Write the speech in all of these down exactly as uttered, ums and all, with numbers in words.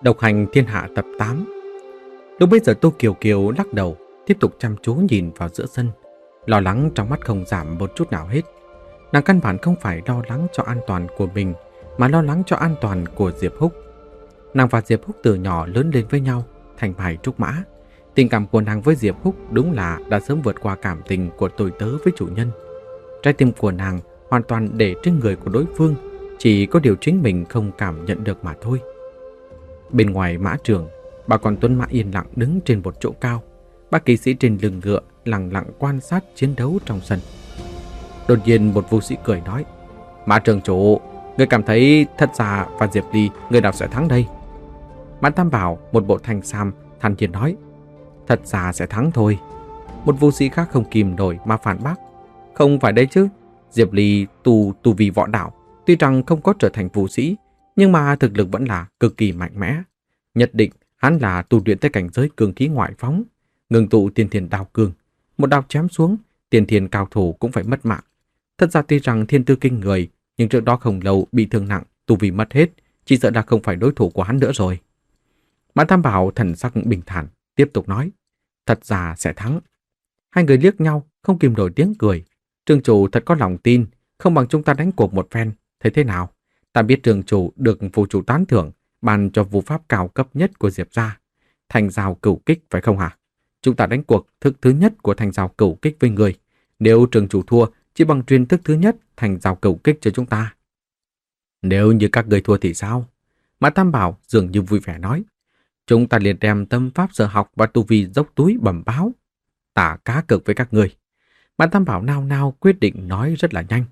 Độc hành thiên hạ tập tám. Lúc bây giờ Tô Kiều Kiều lắc đầu, tiếp tục chăm chú nhìn vào giữa sân. Lo lắng trong mắt không giảm một chút nào hết. Nàng căn bản không phải lo lắng cho an toàn của mình, mà lo lắng cho an toàn của Diệp Húc. Nàng và Diệp Húc từ nhỏ lớn lên với nhau, thành bài trúc mã. Tình cảm của nàng với Diệp Húc đúng là đã sớm vượt qua cảm tình của tôi tớ với chủ nhân. Trái tim của nàng hoàn toàn để trên người của đối phương, chỉ có điều chính mình không cảm nhận được mà thôi. Bên ngoài mã trường, bà con tuấn mã yên lặng đứng trên một chỗ cao. Ba kỵ sĩ trên lưng ngựa lặng lặng quan sát chiến đấu trong sân. Đột nhiên một vũ sĩ cười nói: "Mã trường chủ, người cảm thấy Thất Gia và Diệp Ly người nào sẽ thắng đây?" Mã Tam Bảo, một bộ thanh sam, thản nhiên nói: "Thất Gia sẽ thắng thôi." Một vũ sĩ khác không kìm nổi mà phản bác: "Không phải đấy chứ, Diệp Ly tu tu vi võ đạo, tuy rằng không có trở thành vũ sĩ, nhưng mà thực lực vẫn là cực kỳ mạnh mẽ. Nhất định hắn là tu luyện tới cảnh giới cường khí ngoại phóng, ngừng tụ tiên thiên đao cương, một đao chém xuống, tiên thiên cao thủ cũng phải mất mạng. Thật ra tuy rằng thiên tư kinh người, nhưng trước đó không lâu bị thương nặng, tu vi mất hết, chỉ sợ là không phải đối thủ của hắn nữa rồi." Mã Tam Bảo thần sắc bình thản, tiếp tục nói: "Thật ra sẽ thắng." Hai người liếc nhau, không kìm nổi tiếng cười. "Trường chủ thật có lòng tin, không bằng chúng ta đánh cuộc một phen, thấy thế nào? Ta biết trường chủ được phù chủ tán thưởng, ban cho vũ pháp cao cấp nhất của Diệp gia, Thanh Giao Cửu Kích, phải không hả? Chúng ta đánh cuộc thức thứ nhất của Thanh Giao Cửu Kích với người. Nếu trường chủ thua, chỉ bằng truyền thức thứ nhất Thanh Giao Cửu Kích cho chúng ta." "Nếu như các người thua thì sao?" Mã Tam Bảo dường như vui vẻ nói: "Chúng ta liền đem tâm pháp sở học và tu vi dốc túi bẩm báo. Ta cá cược với các người." Mã Tam Bảo nao nao quyết định nói rất là nhanh.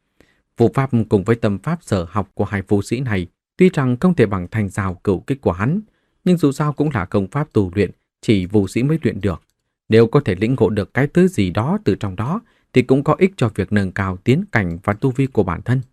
Vũ pháp cùng với tâm pháp sở học của hai vũ sĩ này tuy rằng không thể bằng Thanh Giao Cửu Kích của hắn, nhưng dù sao cũng là công pháp tu luyện, chỉ vũ sĩ mới luyện được. Nếu có thể lĩnh ngộ được cái thứ gì đó từ trong đó, thì cũng có ích cho việc nâng cao tiến cảnh và tu vi của bản thân.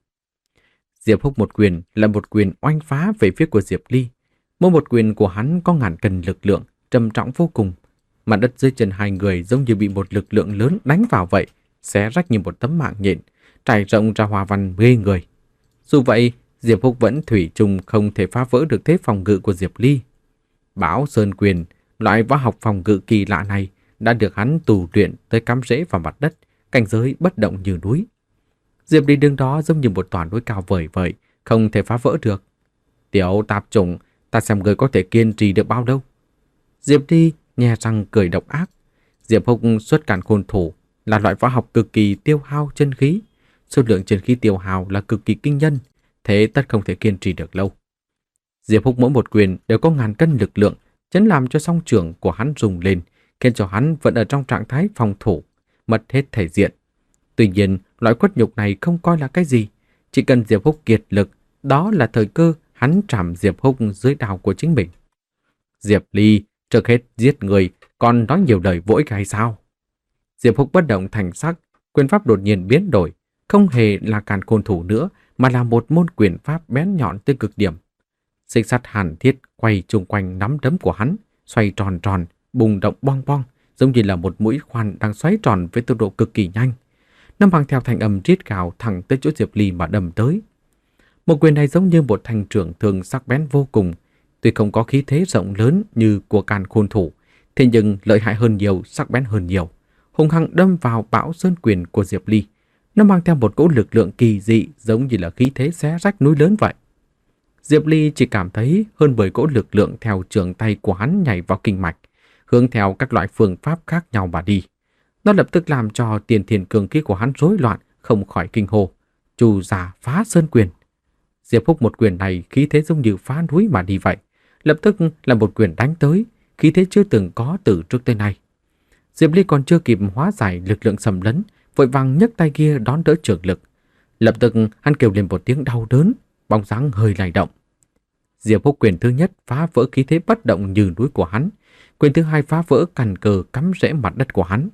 Diệp Húc một quyền là một quyền oanh phá về phía của Diệp Ly. Mỗi một quyền của hắn có ngàn cân lực lượng, trầm trọng vô cùng. Mặt đất dưới chân hai người giống như bị một lực lượng lớn đánh vào vậy, xé rách như một tấm mạng nhện, trải rộng ra hoa văn mê người. Dù vậy, Diệp Húc vẫn thủy chung không thể phá vỡ được thế phòng ngự của Diệp Ly. Bão Sơn Quyền, loại võ học phòng ngự kỳ lạ này đã được hắn tu luyện tới cắm rễ vào mặt đất, cảnh giới bất động như núi. Diệp Ly đứng đó giống như một tòa núi cao vời vợi, không thể phá vỡ được. "Tiểu tạp chủng, ta xem người có thể kiên trì được bao lâu." Diệp Ly nhe răng cười độc ác. Diệp Húc xuất càn khôn thủ là loại võ học cực kỳ tiêu hao chân khí. Số lượng chân khí tiêu hao là cực kỳ kinh nhân, thế tất không thể kiên trì được lâu. Diệp Húc mỗi một quyền đều có ngàn cân lực lượng, chấn làm cho song trưởng của hắn rung lên, khiến cho hắn vẫn ở trong trạng thái phòng thủ, mất hết thể diện. Tuy nhiên, loại khuất nhục này không coi là cái gì, chỉ cần Diệp Húc kiệt lực, đó là thời cơ hắn trảm Diệp Húc dưới đao của chính mình. "Diệp Ly, trước hết giết người, còn nói nhiều lời vô ích hay sao?" Diệp Húc bất động thành sắc, quyền pháp đột nhiên biến đổi, không hề là càn khôn thủ nữa, mà là một môn quyền pháp bén nhọn tới cực điểm. Xích sắt hàn thiết quay chung quanh nắm đấm của hắn, xoay tròn tròn, bùng động bong bong, giống như là một mũi khoan đang xoáy tròn với tốc độ cực kỳ nhanh. Nó mang theo thanh âm rít gào thẳng tới chỗ Diệp Ly mà đâm tới. Một quyền này giống như một thanh trưởng thường sắc bén vô cùng, tuy không có khí thế rộng lớn như của càn khôn thủ, thế nhưng lợi hại hơn nhiều, sắc bén hơn nhiều, hung hăng đâm vào Bão Sơn Quyền của Diệp Ly. Nó mang theo một cỗ lực lượng kỳ dị, giống như là khí thế xé rách núi lớn vậy. Diệp Ly chỉ cảm thấy hơn mười cỗ lực lượng theo trường tay của hắn nhảy vào kinh mạch, hướng theo các loại phương pháp khác nhau mà đi. Nó lập tức làm cho tiền thiền cường khí của hắn rối loạn, không khỏi kinh hô: "Trù giả phá sơn quyền!" Diệp Húc một quyền này khí thế giống như phá núi mà đi vậy, lập tức là một quyền đánh tới, khí thế chưa từng có từ trước tới nay. Diệp Ly còn chưa kịp hóa giải lực lượng xâm lấn, vội vàng nhấc tay kia đón đỡ trường lực. Lập tức hắn kêu lên một tiếng đau đớn, bóng dáng hơi lay động. Diệp Húc quyền thứ nhất phá vỡ khí thế bất động như núi của hắn, quyền thứ hai phá vỡ càn cờ cắm rễ mặt đất của hắn.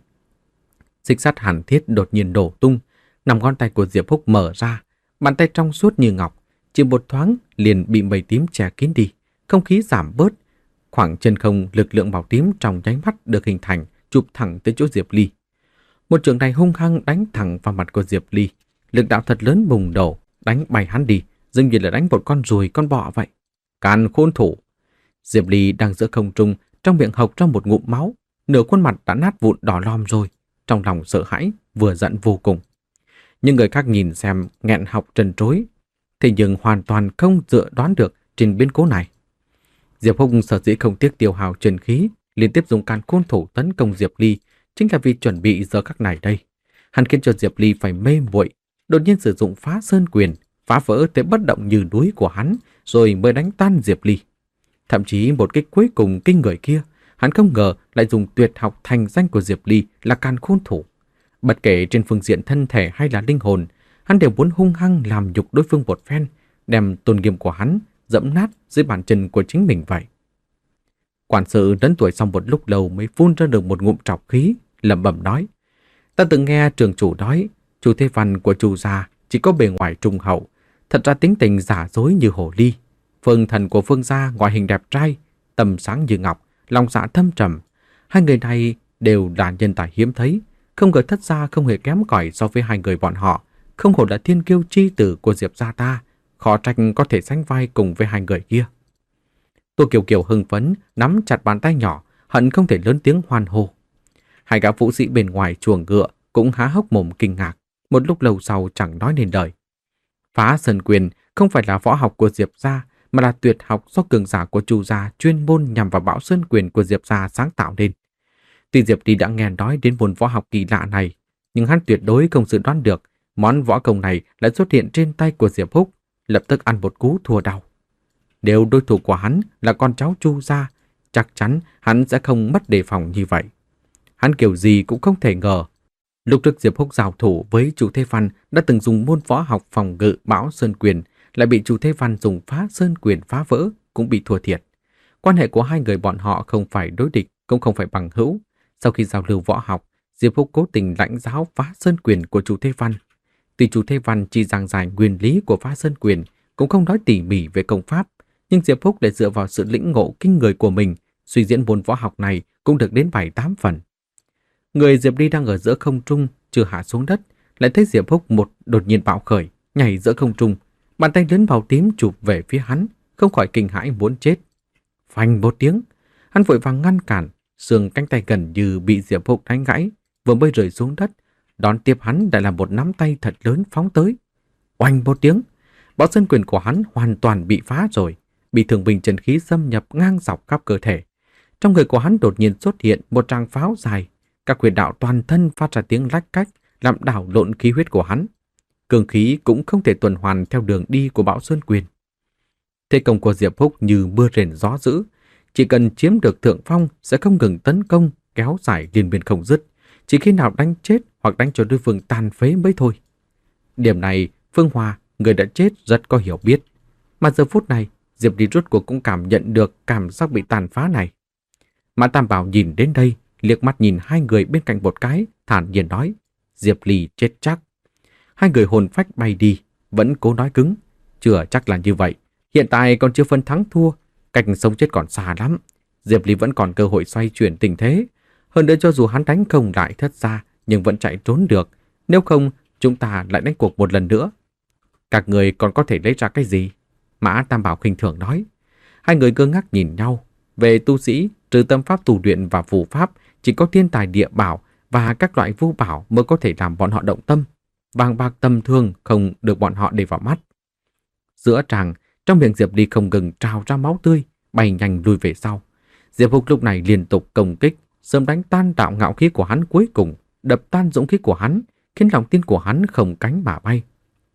Xích sắt hàn thiết đột nhiên nổ tung, năm ngón tay của Diệp Húc mở ra, bàn tay trong suốt như ngọc, chỉ một thoáng liền bị mây tím che kín đi, không khí giảm bớt. Khoảng chân không lực lượng màu tím trong nháy mắt được hình thành, chụp thẳng tới chỗ Diệp Ly. Một trường này hung hăng đánh thẳng vào mặt của Diệp Ly, lực đạo thật lớn bùng nổ, đánh bay hắn đi, dường như là đánh một con ruồi con bọ vậy. Càn khôn thủ! Diệp Ly đang giữa không trung, trong miệng hộc ra một ngụm máu, nửa khuôn mặt đã nát vụn đỏ lòm rồi, trong lòng sợ hãi, vừa giận vô cùng. Nhưng người khác nhìn xem nghẹn học trần trối, thế nhưng hoàn toàn không dự đoán được trên biến cố này. Diệp Húc sở dĩ không tiếc tiêu hao chân khí, liên tiếp dùng càn khôn thủ tấn công Diệp Ly, chính là vì chuẩn bị giờ khắc này đây. Hắn khiến cho Diệp Ly phải mê muội, đột nhiên sử dụng phá sơn quyền, phá vỡ thế bất động như núi của hắn, rồi mới đánh tan Diệp Ly. Thậm chí một kích cuối cùng kinh người kia, hắn không ngờ lại dùng tuyệt học thành danh của Diệp Ly là càn khôn thủ. Bất kể trên phương diện thân thể hay là linh hồn, hắn đều muốn hung hăng làm nhục đối phương một phen, đem tôn nghiêm của hắn dẫm nát dưới bàn chân của chính mình vậy. Quản sự đến tuổi sau một lúc lâu mới phun ra được một ngụm trọc khí, lẩm bẩm nói: Ta từng nghe trường chủ nói, Chu Thế Văn của Chu gia chỉ có bề ngoài trung hậu, thật ra tính tình giả dối như hồ ly. Phương thần của Phương gia ngoại hình đẹp trai, tầm sáng như ngọc, lòng dạ thâm trầm. Hai người này đều là nhân tài hiếm thấy, không ngờ thất gia không hề kém cỏi so với hai người bọn họ, không hổ là thiên kiêu chi tử của Diệp gia ta, khó trách có thể sánh vai cùng với hai người kia. Tô Kiều Kiều hưng phấn, nắm chặt bàn tay nhỏ, hận không thể lớn tiếng hoan hô. Hai gã vũ sĩ bên ngoài chuồng ngựa cũng há hốc mồm kinh ngạc, một lúc lâu sau chẳng nói nên lời. Phá sơn quyền không phải là võ học của Diệp gia, mà là tuyệt học do cường giả của Chu gia chuyên môn nhằm vào bão sơn quyền của Diệp gia sáng tạo nên. Tuy Diệp Ly đã nghe nói đến môn võ học kỳ lạ này, nhưng hắn tuyệt đối không dự đoán được món võ công này lại xuất hiện trên tay của Diệp Húc, lập tức ăn một cú thua đau. Nếu đối thủ của hắn là con cháu Chu gia, chắc chắn hắn sẽ không mất đề phòng như vậy. Hắn kiểu gì cũng không thể ngờ, lúc trước Diệp Húc giao thủ với Chu Thế Văn đã từng dùng môn võ học phòng ngự bão sơn quyền, lại bị Chu Thế Văn dùng phá sơn quyền phá vỡ, cũng bị thua thiệt. Quan hệ của hai người bọn họ không phải đối địch, cũng không phải bằng hữu. Sau khi giao lưu võ học, Diệp Húc cố tình lãnh giáo phá sơn quyền của Chu Thế Văn. Tuy Chu Thế Văn chỉ giảng giải nguyên lý của phá sơn quyền, cũng không nói tỉ mỉ về công pháp, nhưng Diệp Húc lại dựa vào sự lĩnh ngộ kinh người của mình, suy diễn môn võ học này cũng được đến bảy tám phần. Người Diệp Ly đang ở giữa không trung, chưa hạ xuống đất, lại thấy Diệp Húc một đột nhiên bạo khởi, nhảy giữa không trung, bàn tay lớn màu tím chụp về phía hắn, không khỏi kinh hãi muốn chết. Phanh một tiếng, hắn vội vàng ngăn cản, xương cánh tay gần như bị Diệp Húc đánh gãy, vừa mới rơi xuống đất, đón tiếp hắn lại là một nắm tay thật lớn phóng tới. Oanh một tiếng, bão sơn quyền của hắn hoàn toàn bị phá rồi, bị thường bình chân khí xâm nhập ngang dọc khắp cơ thể. Trong người của hắn đột nhiên xuất hiện một tràng pháo dài, các huyệt đạo toàn thân phát ra tiếng lách cách, làm đảo lộn khí huyết của hắn. Cường khí cũng không thể tuần hoàn theo đường đi của bão sơn quyền. Thế công của Diệp Húc như mưa rền gió dữ, chỉ cần chiếm được thượng phong sẽ không ngừng tấn công, kéo dài liên miên không dứt, chỉ khi nào đánh chết hoặc đánh cho đối phương tàn phế mới thôi. Điểm này, Phương Hòa, người đã chết, rất có hiểu biết. Mà giờ phút này, Diệp Ly rốt cuộc cũng cảm nhận được cảm giác bị tàn phá này. Mã Tam Bảo nhìn đến đây, liếc mắt nhìn hai người bên cạnh một cái, thản nhiên nói: Diệp Ly chết chắc. Hai người hồn phách bay đi, vẫn cố nói cứng: chưa chắc là như vậy, hiện tại còn chưa phân thắng thua, cách sống chết còn xa lắm. Diệp Ly vẫn còn cơ hội xoay chuyển tình thế. Hơn nữa cho dù hắn đánh không lại thất gia, nhưng vẫn chạy trốn được. Nếu không, chúng ta lại đánh cuộc một lần nữa. Các người còn có thể lấy ra cái gì? Mã Tam Bảo khinh thường nói. Hai người ngơ ngác nhìn nhau. Về tu sĩ, trừ tâm pháp tu luyện và phù pháp, chỉ có thiên tài địa bảo và các loại vu bảo mới có thể làm bọn họ động tâm. Vàng bạc tầm thường không được bọn họ để vào mắt. Giữa tràng, trong miệng Diệp Ly không ngừng trào ra máu tươi, bay nhanh lùi về sau. Diệp Húc lúc này liên tục công kích, sớm đánh tan đạo ngạo khí của hắn cuối cùng, đập tan dũng khí của hắn, khiến lòng tin của hắn không cánh mà bay.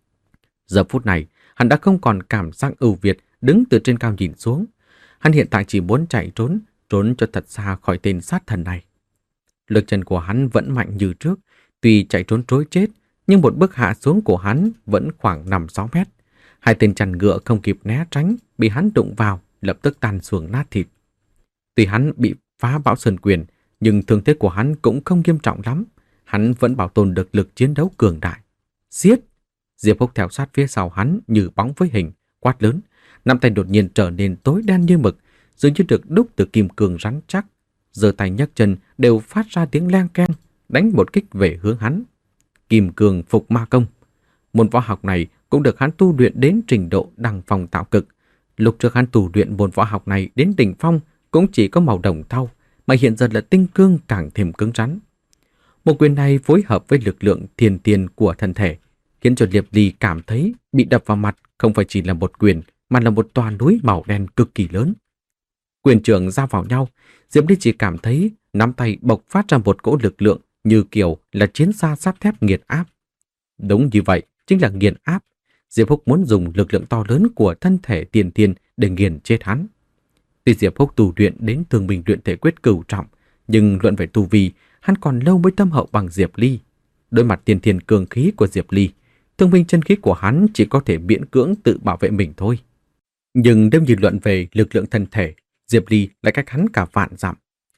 Giờ phút này, hắn đã không còn cảm giác ưu việt đứng từ trên cao nhìn xuống. Hắn hiện tại chỉ muốn chạy trốn, trốn cho thật xa khỏi tên sát thần này. Lực chân của hắn vẫn mạnh như trước, tuy chạy trốn trối chết, nhưng một bước hạ xuống của hắn vẫn khoảng năm sáu mét. Hai tên chằn ngựa không kịp né tránh, bị hắn đụng vào, lập tức tan xuồng nát thịt. Tuy hắn bị phá bão sơn quyền, nhưng thương thế của hắn cũng không nghiêm trọng lắm. Hắn vẫn bảo tồn được lực chiến đấu cường đại. Giết! Diệp Húc theo sát phía sau hắn như bóng với hình, quát lớn. Nắm tay đột nhiên trở nên tối đen như mực, dường như được đúc từ kim cương rắn chắc. Giơ tay nhấc chân đều phát ra tiếng leng keng, đánh một kích về hướng hắn. Kim cương phục ma công. Môn võ học này cũng được hắn tu luyện đến trình độ đăng phong tạo cực. Lúc trước hắn tu luyện môn võ học này đến đỉnh phong cũng chỉ có màu đồng thau, mà hiện giờ là tinh cương càng thêm cứng rắn. Một quyền này phối hợp với lực lượng thiên tiên của thân thể, khiến cho Diệp Ly cảm thấy bị đập vào mặt không phải chỉ là một quyền, mà là một tòa núi màu đen cực kỳ lớn. Quyền trường giao vào nhau, Diệp Ly chỉ cảm thấy nắm tay bộc phát ra một cỗ lực lượng như kiểu là chiến xa sắt thép nghiền áp. Đúng như vậy, chính là nghiền áp. Diệp Húc muốn dùng lực lượng to lớn của thân thể tiền tiên để nghiền chết hắn. Tuy Diệp Húc tu luyện đến thương binh luyện thể quyết cửu trọng, nhưng luận về tu vi, hắn còn lâu mới tâm hậu bằng Diệp Ly. Đối mặt tiền thiên cường khí của Diệp Ly, thương binh chân khí của hắn chỉ có thể miễn cưỡng tự bảo vệ mình thôi. Nhưng nếu nhìn luận về lực lượng thân thể, Diệp Ly lại cách hắn cả vạn dặm.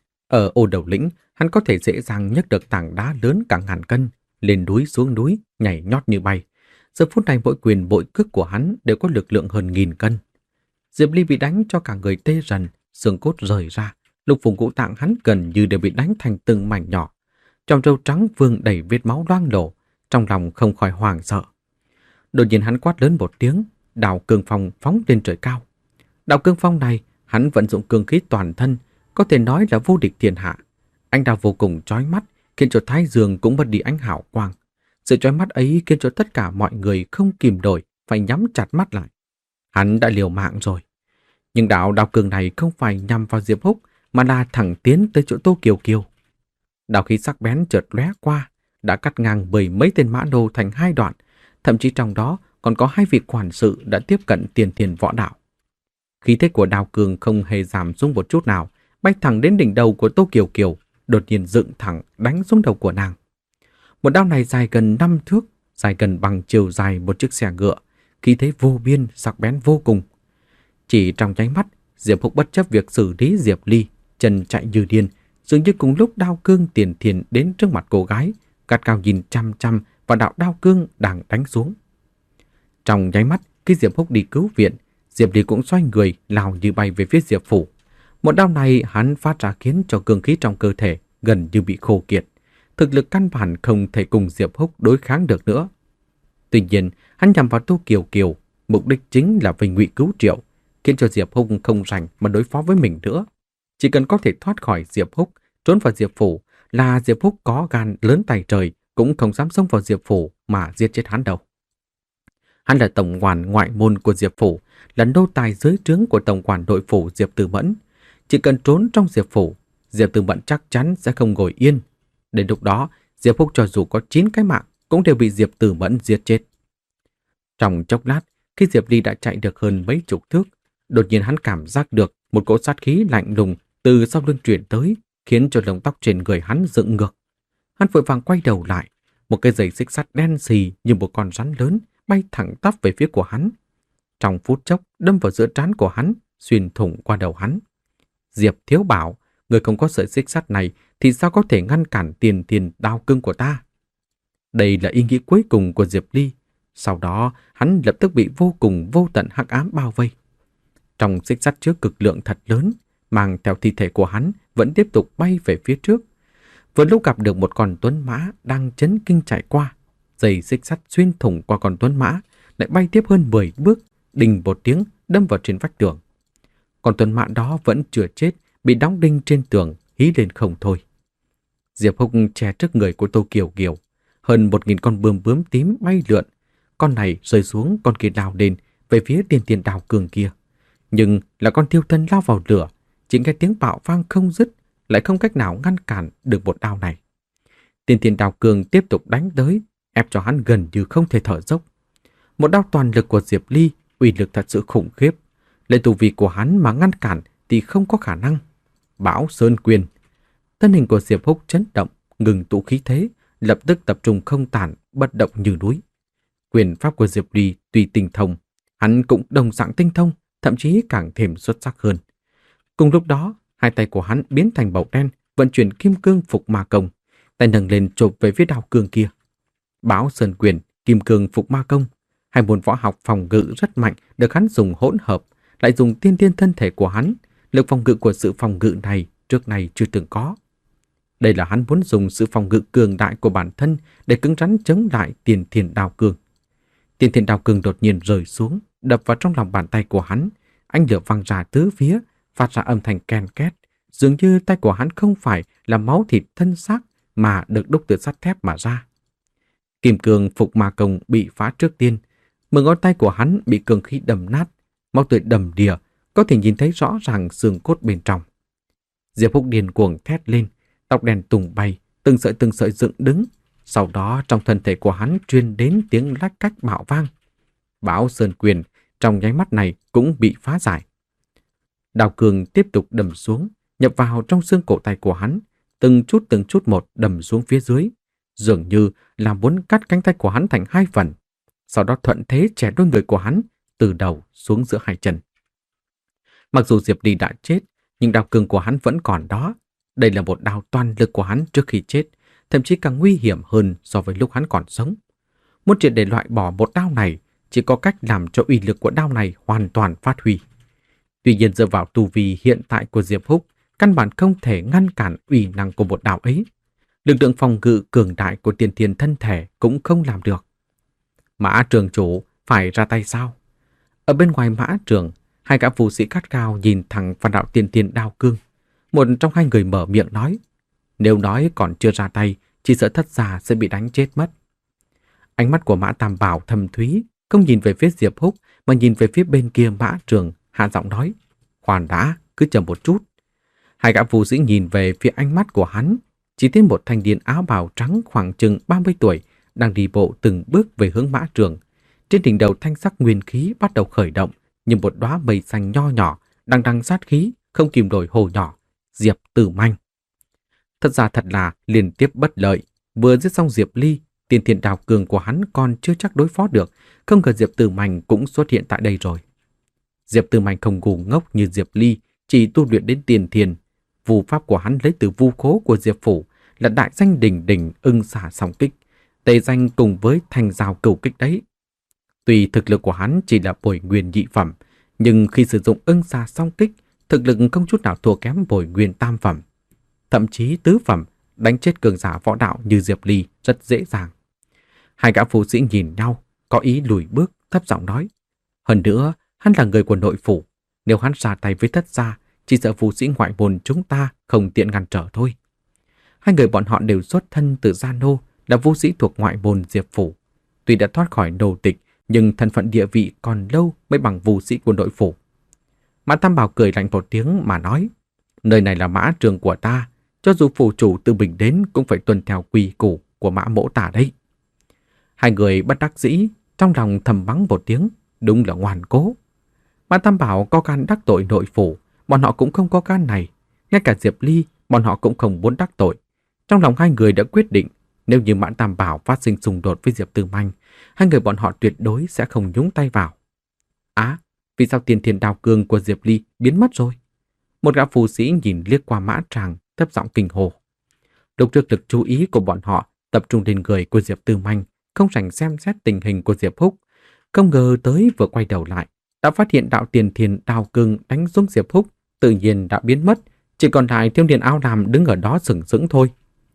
Ở ô đầu lĩnh, hắn có thể dễ dàng nhấc được tảng đá lớn cả ngàn cân, lên núi xuống núi, nhảy nhót như bay. Giờ phút này mỗi quyền mỗi cước của hắn đều có lực lượng hơn nghìn cân. Diệp Ly bị đánh cho cả người tê rần, xương cốt rời ra, lục phủ ngũ tạng hắn gần như đều bị đánh thành từng mảnh nhỏ. Trong râu trắng vương đầy vết máu loang lổ, trong lòng không khỏi hoảng sợ. Đột nhiên hắn quát lớn một tiếng, đào cương phong phóng lên trời cao. Đào cương phong này, hắn vận dụng cương khí toàn thân, có thể nói là vô địch thiên hạ. Anh đào vô cùng chói mắt, khiến cho thái dương cũng mất đi ánh hào quang. Sự chói mắt ấy khiến cho tất cả mọi người không kìm nổi phải nhắm chặt mắt lại. Hắn đã liều mạng rồi. Nhưng đạo đào cương này không phải nhằm vào Diệp Húc, mà là thẳng tiến tới chỗ Tô Kiều Kiều. Đào khí sắc bén chợt lóe qua, đã cắt ngang mười mấy tên mã nô thành hai đoạn, thậm chí trong đó còn có hai vị quản sự đã tiếp cận tiền thiền võ đạo. Khí thế của đào cương không hề giảm xuống một chút nào, bay thẳng đến đỉnh đầu của Tô Kiều Kiều, đột nhiên dựng thẳng đánh xuống đầu của nàng. Một đao này dài gần năm thước, dài gần bằng chiều dài một chiếc xe ngựa, khí thế vô biên, sắc bén vô cùng. Chỉ trong nháy mắt, Diệp Húc bất chấp việc xử lý Diệp Ly, chân chạy như điên, dường như cùng lúc đao cương tiền thiền đến trước mặt cô gái, gắt cao nhìn chăm chăm vào đạo đao cương đang đánh xuống. Trong nháy mắt, khi Diệp Húc đi cứu viện, Diệp Ly cũng xoay người lao như bay về phía Diệp Phủ. Một đao này hắn phát ra khiến cho cương khí trong cơ thể gần như bị khô kiệt. Thực lực căn bản không thể cùng Diệp Húc đối kháng được nữa. Tuy nhiên, hắn nhằm vào Tô Kiều Kiều, mục đích chính là vinh ngụy cứu Triệu, khiến cho Diệp Húc không rảnh mà đối phó với mình nữa. Chỉ cần có thể thoát khỏi Diệp Húc, trốn vào Diệp Phủ, là Diệp Húc có gan lớn tay trời cũng không dám xông vào Diệp Phủ mà giết chết hắn đâu. Hắn là tổng quản ngoại môn của Diệp Phủ, là nô tài dưới trướng của tổng quản nội phủ Diệp Tử Mẫn. Chỉ cần trốn trong Diệp Phủ, Diệp Tử Mẫn chắc chắn sẽ không ngồi yên. Đến lúc đó, Diệp Húc cho dù có chín cái mạng cũng đều bị Diệp Tử Mẫn giết chết. Trong chốc lát, khi Diệp Ly đã chạy được hơn mấy chục thước, đột nhiên hắn cảm giác được một cỗ sát khí lạnh lùng từ sau lưng truyền tới, khiến cho lông tóc trên người hắn dựng ngược. Hắn vội vàng quay đầu lại, một cái dây xích sắt đen xì như một con rắn lớn bay thẳng tắp về phía của hắn. Trong phút chốc đâm vào giữa trán của hắn, xuyên thủng qua đầu hắn. Diệp Thiếu Bảo, người không có sợi xích sắt này thì sao có thể ngăn cản tiền tiền đao cương của ta? Đây là ý nghĩ cuối cùng của Diệp Ly. Sau đó, hắn lập tức bị vô cùng vô tận hắc ám bao vây. Trong xích sắt chứa cực lượng thật lớn, mang theo thi thể của hắn vẫn tiếp tục bay về phía trước. Vừa lúc gặp được một con tuấn mã đang chấn kinh chạy qua, dây xích sắt xuyên thủng qua con tuấn mã, lại bay tiếp hơn mười bước, đinh một tiếng đâm vào trên vách tường. Con tuấn mã đó vẫn chưa chết, bị đóng đinh trên tường, hí lên không thôi. Diệp Húc che trước người của Tô Kiều Kiều, hơn một nghìn con bướm bướm tím bay lượn. Con này rơi xuống, con kia lao lên về phía tiền tiền đào cường kia. Nhưng là con thiêu thân lao vào lửa, chỉ nghe tiếng bạo vang không dứt, lại không cách nào ngăn cản được một đao này. Tiền tiền đào cường tiếp tục đánh tới, ép cho hắn gần như không thể thở dốc. Một đao toàn lực của Diệp Ly, uy lực thật sự khủng khiếp. Lấy tu vi của hắn mà ngăn cản thì không có khả năng. Bão Sơn Quyền. Thân hình của Diệp Húc chấn động, ngừng tụ khí thế, lập tức tập trung không tản, bất động như núi. Quyền pháp của Diệp Ly tuy tinh thông, hắn cũng đồng dạng tinh thông, thậm chí càng thêm xuất sắc hơn. Cùng lúc đó, hai tay của hắn biến thành màu đen, vận chuyển kim cương phục ma công, tay nâng lên chộp về phía đao cương kia. Bão Sơn Quyền, kim cương phục ma công, hai môn võ học phòng ngự rất mạnh được hắn dùng hỗn hợp, lại dùng tiên tiên thân thể của hắn. Lực phòng ngự của sự phòng ngự này trước này chưa từng có. Đây là hắn muốn dùng sự phòng ngự cường đại của bản thân để cứng rắn chống lại tiền thiền đao cương. Tiền thiền đao cương đột nhiên rơi xuống, đập vào trong lòng bàn tay của hắn, ánh lửa văng ra tứ phía, phát ra âm thanh ken két, dường như tay của hắn không phải là máu thịt thân xác mà được đúc từ sắt thép mà ra. Kim cương phục ma công bị phá trước tiên, mười ngón tay của hắn bị cường khí đâm nát, máu tươi đầm đìa, có thể nhìn thấy rõ ràng xương cốt bên trong. Diệp Húc điên cuồng thét lên, tóc đen tung bay, từng sợi từng sợi dựng đứng. Sau đó trong thân thể của hắn truyền đến tiếng lách cách bạo vang. Bão Sơn Quyền trong nháy mắt này cũng bị phá giải. Đao cương tiếp tục đâm xuống, nhập vào trong xương cổ tay của hắn, từng chút từng chút một đâm xuống phía dưới, dường như là muốn cắt cánh tay của hắn thành hai phần. Sau đó thuận thế chẻ đôi người của hắn từ đầu xuống giữa hai chân. Mặc dù Diệp Ly đã chết, nhưng đao cương của hắn vẫn còn đó. Đây là một đao toàn lực của hắn trước khi chết, thậm chí càng nguy hiểm hơn so với lúc hắn còn sống. Muốn triệt để loại bỏ một đao này, chỉ có cách làm cho uy lực của đao này hoàn toàn phát huy. Tuy nhiên dựa vào tu vi hiện tại của Diệp Húc, căn bản không thể ngăn cản uy năng của một đao ấy. Lực lượng phòng ngự cường đại của tiên thiên thân thể cũng không làm được. Mã Trường chủ phải ra tay sao? Ở bên ngoài Mã Trường, hai gã phù sĩ cát cao nhìn thẳng vào đạo tiên thiên đao cương. Một trong hai người mở miệng nói, nếu nói còn chưa ra tay, chỉ sợ Thất Gia sẽ bị đánh chết mất. Ánh mắt của Mã Tam Bảo thâm thúy, không nhìn về phía Diệp Húc mà nhìn về phía bên kia Mã Trường, hạ giọng nói, khoan đã, cứ chờ một chút. Hai gã phù sĩ nhìn về phía ánh mắt của hắn, chỉ thấy một thanh niên áo bào trắng khoảng chừng ba mươi tuổi đang đi bộ từng bước về hướng Mã Trường. Trên đỉnh đầu thanh sắc nguyên khí bắt đầu khởi động, như một đóa mây xanh nho nhỏ đang đằng sát khí, không kìm nổi hồ nhỏ, Diệp Tử Manh. Thật ra thật là liên tiếp bất lợi, vừa giết xong Diệp Ly, tiên thiên đao cường của hắn còn chưa chắc đối phó được, không ngờ Diệp Tử Manh cũng xuất hiện tại đây rồi. Diệp Tử Manh không ngu ngốc như Diệp Ly, chỉ tu luyện đến tiền thiền. Vu pháp của hắn lấy từ vu khố của Diệp phủ, là đại danh đỉnh đỉnh ưng xả song kích, tề danh cùng với thành giao cửu kích đấy. Tuy thực lực của hắn chỉ là bồi nguyên nhị phẩm, nhưng khi sử dụng ưng xả song kích, thực lực không chút nào thua kém bồi nguyên tam phẩm. Thậm chí tứ phẩm, đánh chết cường giả võ đạo như Diệp Ly rất dễ dàng. Hai gã phù sĩ nhìn nhau, có ý lùi bước, thấp giọng nói. Hơn nữa, hắn là người của nội phủ. Nếu hắn ra tay với Thất Gia, chỉ sợ phù sĩ ngoại môn chúng ta không tiện ngăn trở thôi. Hai người bọn họ đều xuất thân từ gia nô, là vũ sĩ thuộc ngoại môn Diệp phủ. Tuy đã thoát khỏi nô tịch, nhưng thân phận địa vị còn lâu mới bằng vũ sĩ của nội phủ. Mã Tam Bảo cười lạnh một tiếng mà nói, nơi này là Mã Trường của ta, cho dù phủ chủ tự mình đến cũng phải tuân theo quy củ của Mã mỗ ta đấy. Hai người bất đắc dĩ, trong lòng thầm mắng một tiếng, đúng là ngoan cố. Mã Tam Bảo có gan đắc tội nội phủ, bọn họ cũng không có gan này. Ngay cả Diệp Ly, bọn họ cũng không muốn đắc tội. Trong lòng hai người đã quyết định, nếu như Mã Tam Bảo phát sinh xung đột với Diệp Tử Manh, hai người bọn họ tuyệt đối sẽ không nhúng tay vào. Á, vì sao tiên thiên đao cương của Diệp Ly biến mất rồi? Một gã phù sĩ nhìn liếc qua Mã Tràng, thấp giọng kinh hồ. Lúc trước lực chú ý của bọn họ tập trung lên người của Diệp Tử Manh, không rảnh xem xét tình hình của Diệp Húc. Không ngờ tới vừa quay đầu lại, đã phát hiện đạo tiền thiên đao cương đánh xuống Diệp Húc, tự nhiên đã biến mất, chỉ còn lại thiếu niên áo lam đứng ở đó sừng sững thôi.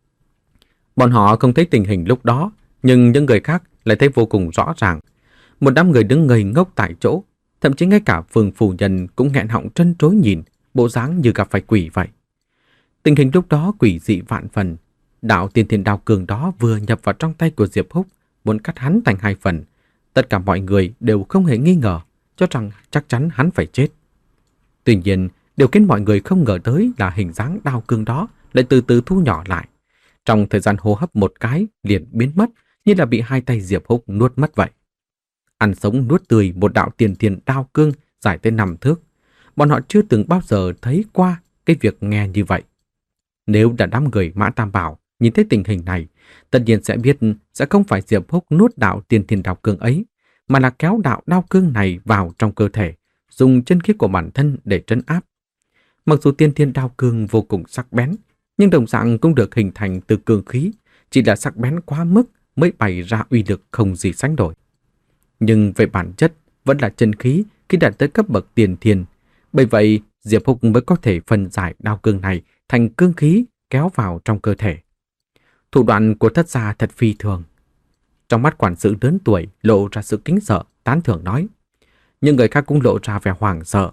Bọn họ không thấy tình hình lúc đó, nhưng những người khác lại thấy vô cùng rõ ràng. Một đám người đứng ngây ngốc tại chỗ, thậm chí ngay cả Phương phủ nhân cũng nghẹn họng trân trối nhìn, bộ dáng như gặp phải quỷ vậy. Tình hình lúc đó quỷ dị vạn phần. Đạo tiên thiên đao cường đó vừa nhập vào trong tay của Diệp Húc, muốn cắt hắn thành hai phần. Tất cả mọi người đều không hề nghi ngờ, cho rằng chắc chắn hắn phải chết. Tuy nhiên, điều khiến mọi người không ngờ tới là hình dáng đao cương đó lại từ từ thu nhỏ lại. Trong thời gian hô hấp một cái liền biến mất, như là bị hai tay Diệp Húc nuốt mất vậy. Ăn sống nuốt tươi một đạo tiền thiên đao cương dài tới năm thước. Bọn họ chưa từng bao giờ thấy qua cái việc nghe như vậy. Nếu đã đám người Mã Tam Bảo nhìn thấy tình hình này, tất nhiên sẽ biết sẽ không phải Diệp Húc nuốt đạo tiền thiên đao cương ấy, mà là kéo đạo đao cương này vào trong cơ thể, dùng chân khí của bản thân để trấn áp. Mặc dù tiên thiên đao cương vô cùng sắc bén, nhưng đồng dạng cũng được hình thành từ cương khí, chỉ là sắc bén quá mức mới bày ra uy lực không gì sánh đổi. Nhưng về bản chất vẫn là chân khí khi đạt tới cấp bậc tiền thiên, bởi vậy Diệp Húc mới có thể phân giải đao cương này thành cương khí kéo vào trong cơ thể. Thủ đoạn của Thất Gia thật phi thường. Trong mắt quản sự lớn tuổi lộ ra sự kính sợ, tán thưởng nói. Nhưng người khác cũng lộ ra vẻ hoảng sợ,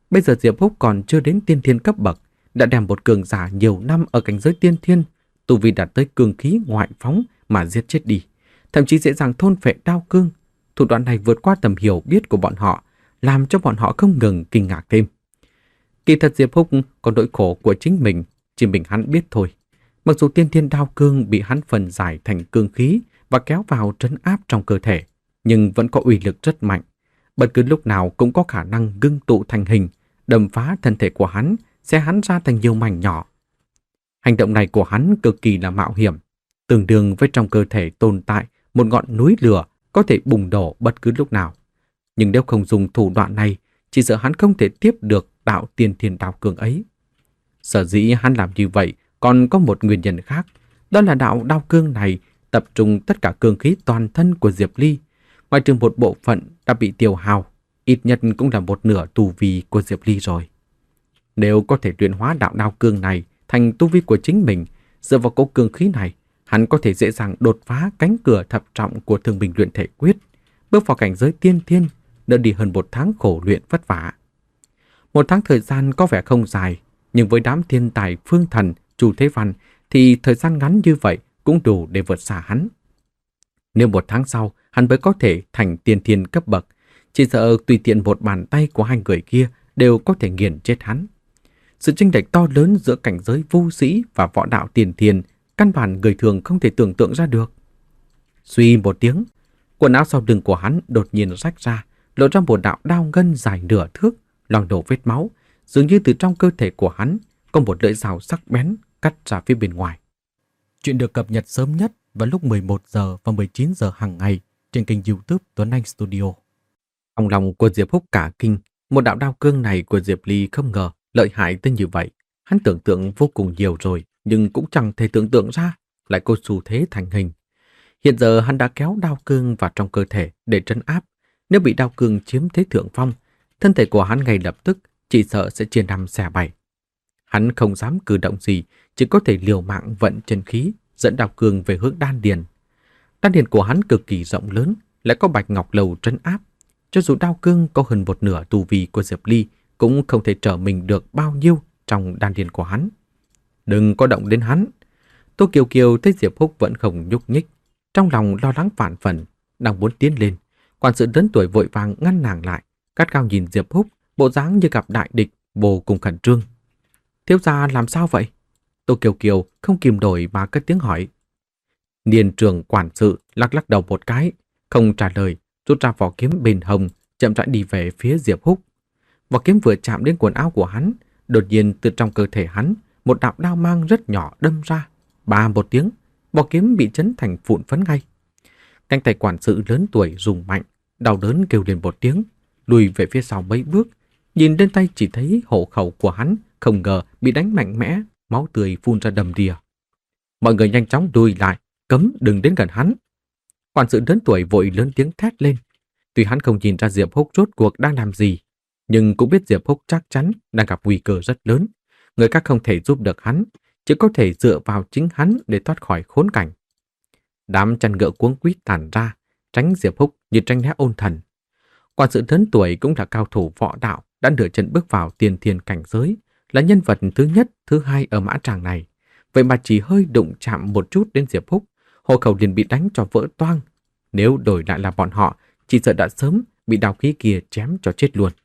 Bây giờ Diệp Húc còn chưa đến tiên thiên cấp bậc, đã đem một cường giả nhiều năm ở cảnh giới tiên thiên, tu vi đạt tới cường khí ngoại phóng mà giết chết đi, thậm chí dễ dàng thôn phệ đao cương. Thủ đoạn này vượt qua tầm hiểu biết của bọn họ, làm cho bọn họ không ngừng kinh ngạc thêm. Kỳ thật Diệp Húc có nỗi khổ của chính mình, chỉ mình hắn biết thôi. Mặc dù tiên thiên đao cương bị hắn phân giải thành cương khí và kéo vào trấn áp trong cơ thể, nhưng vẫn có uy lực rất mạnh. Bất cứ lúc nào cũng có khả năng ngưng tụ thành hình, đâm phá thân thể của hắn, xé hắn ra thành nhiều mảnh nhỏ. Hành động này của hắn cực kỳ là mạo hiểm, tương đương với trong cơ thể tồn tại một ngọn núi lửa có thể bùng nổ bất cứ lúc nào. Nhưng nếu không dùng thủ đoạn này, chỉ sợ hắn không thể tiếp được đạo tiên thiên đao cương ấy. Sở dĩ hắn làm như vậy còn có một nguyên nhân khác, đó là đạo đao cương này tập trung tất cả cương khí toàn thân của Diệp Ly, ngoài trừ một bộ phận đã bị tiêu hao, ít nhất cũng là một nửa tu vi của Diệp Ly rồi. Nếu có thể luyện hóa đạo đao cương này thành tu vi của chính mình, dựa vào cỗ cương khí này, hắn có thể dễ dàng đột phá cánh cửa thập trọng của Thương Bình Luyện Thể Quyết, bước vào cảnh giới tiên thiên, đỡ đi hơn một tháng khổ luyện vất vả. Một tháng thời gian có vẻ không dài, nhưng với đám thiên tài phương thần, Chu Thế Văn thì thời gian ngắn như vậy cũng đủ để vượt xa hắn. Nếu một tháng sau hắn mới có thể thành tiên thiên cấp bậc, chỉ sợ tùy tiện một bàn tay của hai người kia đều có thể nghiền chết hắn. Sự chênh lệch to lớn giữa cảnh giới vô sĩ và võ đạo tiền thiên, căn bản người thường không thể tưởng tượng ra được. Suy một tiếng, quần áo sau lưng của hắn đột nhiên rách ra, lộ ra một đạo đao ngân dài nửa thước, loang đổ vết máu, dường như từ trong cơ thể của hắn có một lưỡi dao sắc bén cắt ra phía bên ngoài. Chuyện được cập nhật sớm nhất vào lúc mười một giờ và mười chín giờ hàng ngày trên kênh YouTube Tuấn Anh Studio. Trong lòng của Diệp Húc cả kinh, một đạo đao cương này của Diệp Ly không ngờ lợi hại tới như vậy. Hắn tưởng tượng vô cùng nhiều rồi, nhưng cũng chẳng thể tưởng tượng ra lại có xu thế thành hình. Hiện giờ hắn đã kéo đao cương vào trong cơ thể để trấn áp. Nếu bị đao cương chiếm thế thượng phong, thân thể của hắn ngay lập tức chỉ sợ sẽ chia năm xẻ bảy. Hắn không dám cử động gì, chỉ có thể liều mạng vận chân khí, dẫn đao cương về hướng đan điền. Đan điền của hắn cực kỳ rộng lớn, lại có bạch ngọc lầu trấn áp. Cho dù đao cương có hơn một nửa tu vi của Diệp Ly, cũng không thể trở mình được bao nhiêu trong đan điền của hắn. Đừng có động đến hắn. Tô Kiều Kiều thấy Diệp Húc vẫn không nhúc nhích, trong lòng lo lắng vạn phần, đang muốn tiến lên. Quản sự lớn tuổi vội vàng ngăn nàng lại, cắt cao nhìn Diệp Húc, bộ dáng như gặp đại địch, vô cùng khẩn trương. Thiếu gia làm sao vậy? Tô Kiều Kiều không kìm nổi mà cất tiếng hỏi. Niên trường quản sự lắc lắc đầu một cái, không trả lời, rút ra vỏ kiếm bên hông, chậm rãi đi về phía Diệp Húc. Vỏ kiếm vừa chạm đến quần áo của hắn, đột nhiên từ trong cơ thể hắn, một đạo đao mang rất nhỏ đâm ra. Ba một tiếng, vỏ kiếm bị chấn thành vụn phấn ngay. Cánh tay quản sự lớn tuổi rung mạnh, đau đớn kêu lên một tiếng, lùi về phía sau mấy bước, nhìn lên tay chỉ thấy hộ khẩu của hắn không ngờ bị đánh mạnh mẽ, máu tươi phun ra đầm đìa. Mọi người nhanh chóng lùi lại, cấm đừng đến gần hắn. Quản sự lớn tuổi vội lớn tiếng thét lên. Tuy hắn không nhìn ra Diệp Húc rốt cuộc đang làm gì, nhưng cũng biết Diệp Húc chắc chắn đang gặp nguy cơ rất lớn. Người khác không thể giúp được hắn, chỉ có thể dựa vào chính hắn để thoát khỏi khốn cảnh. Đám chăn ngựa cuống quýt tản ra, tránh Diệp Húc như tránh né ôn thần. Quản sự lớn tuổi cũng là cao thủ võ đạo, đã nửa chân bước vào tiên thiên cảnh giới, là nhân vật thứ nhất, thứ hai ở mã tràng này. Vậy mà chỉ hơi đụng chạm một chút đến Diệp Húc, hộ khẩu liền bị đánh cho vỡ toang. Nếu đổi lại là bọn họ, chỉ sợ đã sớm bị đao khí kia chém cho chết luôn.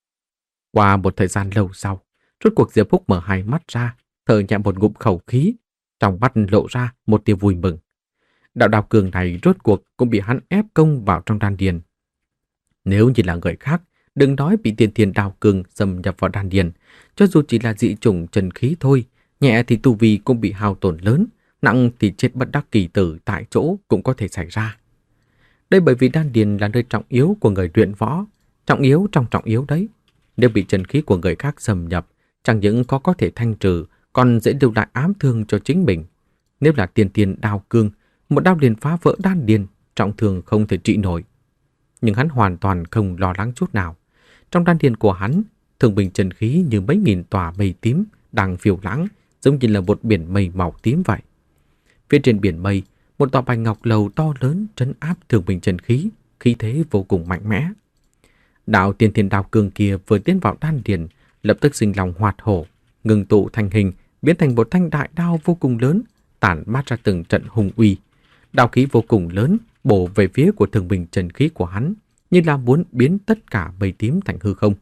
Qua một thời gian lâu sau, rốt cuộc Diệp Húc mở hai mắt ra, thở nhẹ một ngụm khẩu khí, trong mắt lộ ra một tia vui mừng. Đạo đao cường này rốt cuộc cũng bị hắn ép công vào trong đan điền. Nếu như là người khác, đừng nói bị tiên thiên đao cường xâm nhập vào đan điền, cho dù chỉ là dị chủng chân khí thôi, nhẹ thì tu vi cũng bị hao tổn lớn, nặng thì chết bất đắc kỳ tử tại chỗ cũng có thể xảy ra. Đây bởi vì đan điền là nơi trọng yếu của người luyện võ, trọng yếu trong trọng yếu đấy. Nếu bị chân khí của người khác xâm nhập, chẳng những có có thể thanh trừ, còn dễ lưu lại ám thương cho chính mình. Nếu là tiên thiên đao cương, một đao liền phá vỡ đan điền, trọng thương không thể trị nổi. Nhưng hắn hoàn toàn không lo lắng chút nào. Trong đan điền của hắn, thương bình chân khí như mấy nghìn tòa mây tím đang phiêu lãng, giống như là một biển mây màu tím vậy. Phía trên biển mây, một tòa bạch ngọc lầu to lớn trấn áp thương bình chân khí, khí thế vô cùng mạnh mẽ. Đạo Tiên Thiên Đao Cương kia vừa tiến vào đan điền, lập tức sinh lòng hoạt hổ, ngừng tụ thành hình, biến thành một thanh đại đao vô cùng lớn, tản mát ra từng trận hùng uy. Đao khí vô cùng lớn bổ về phía của thương binh chân khí của hắn, như là muốn biến tất cả mây tím thành hư không.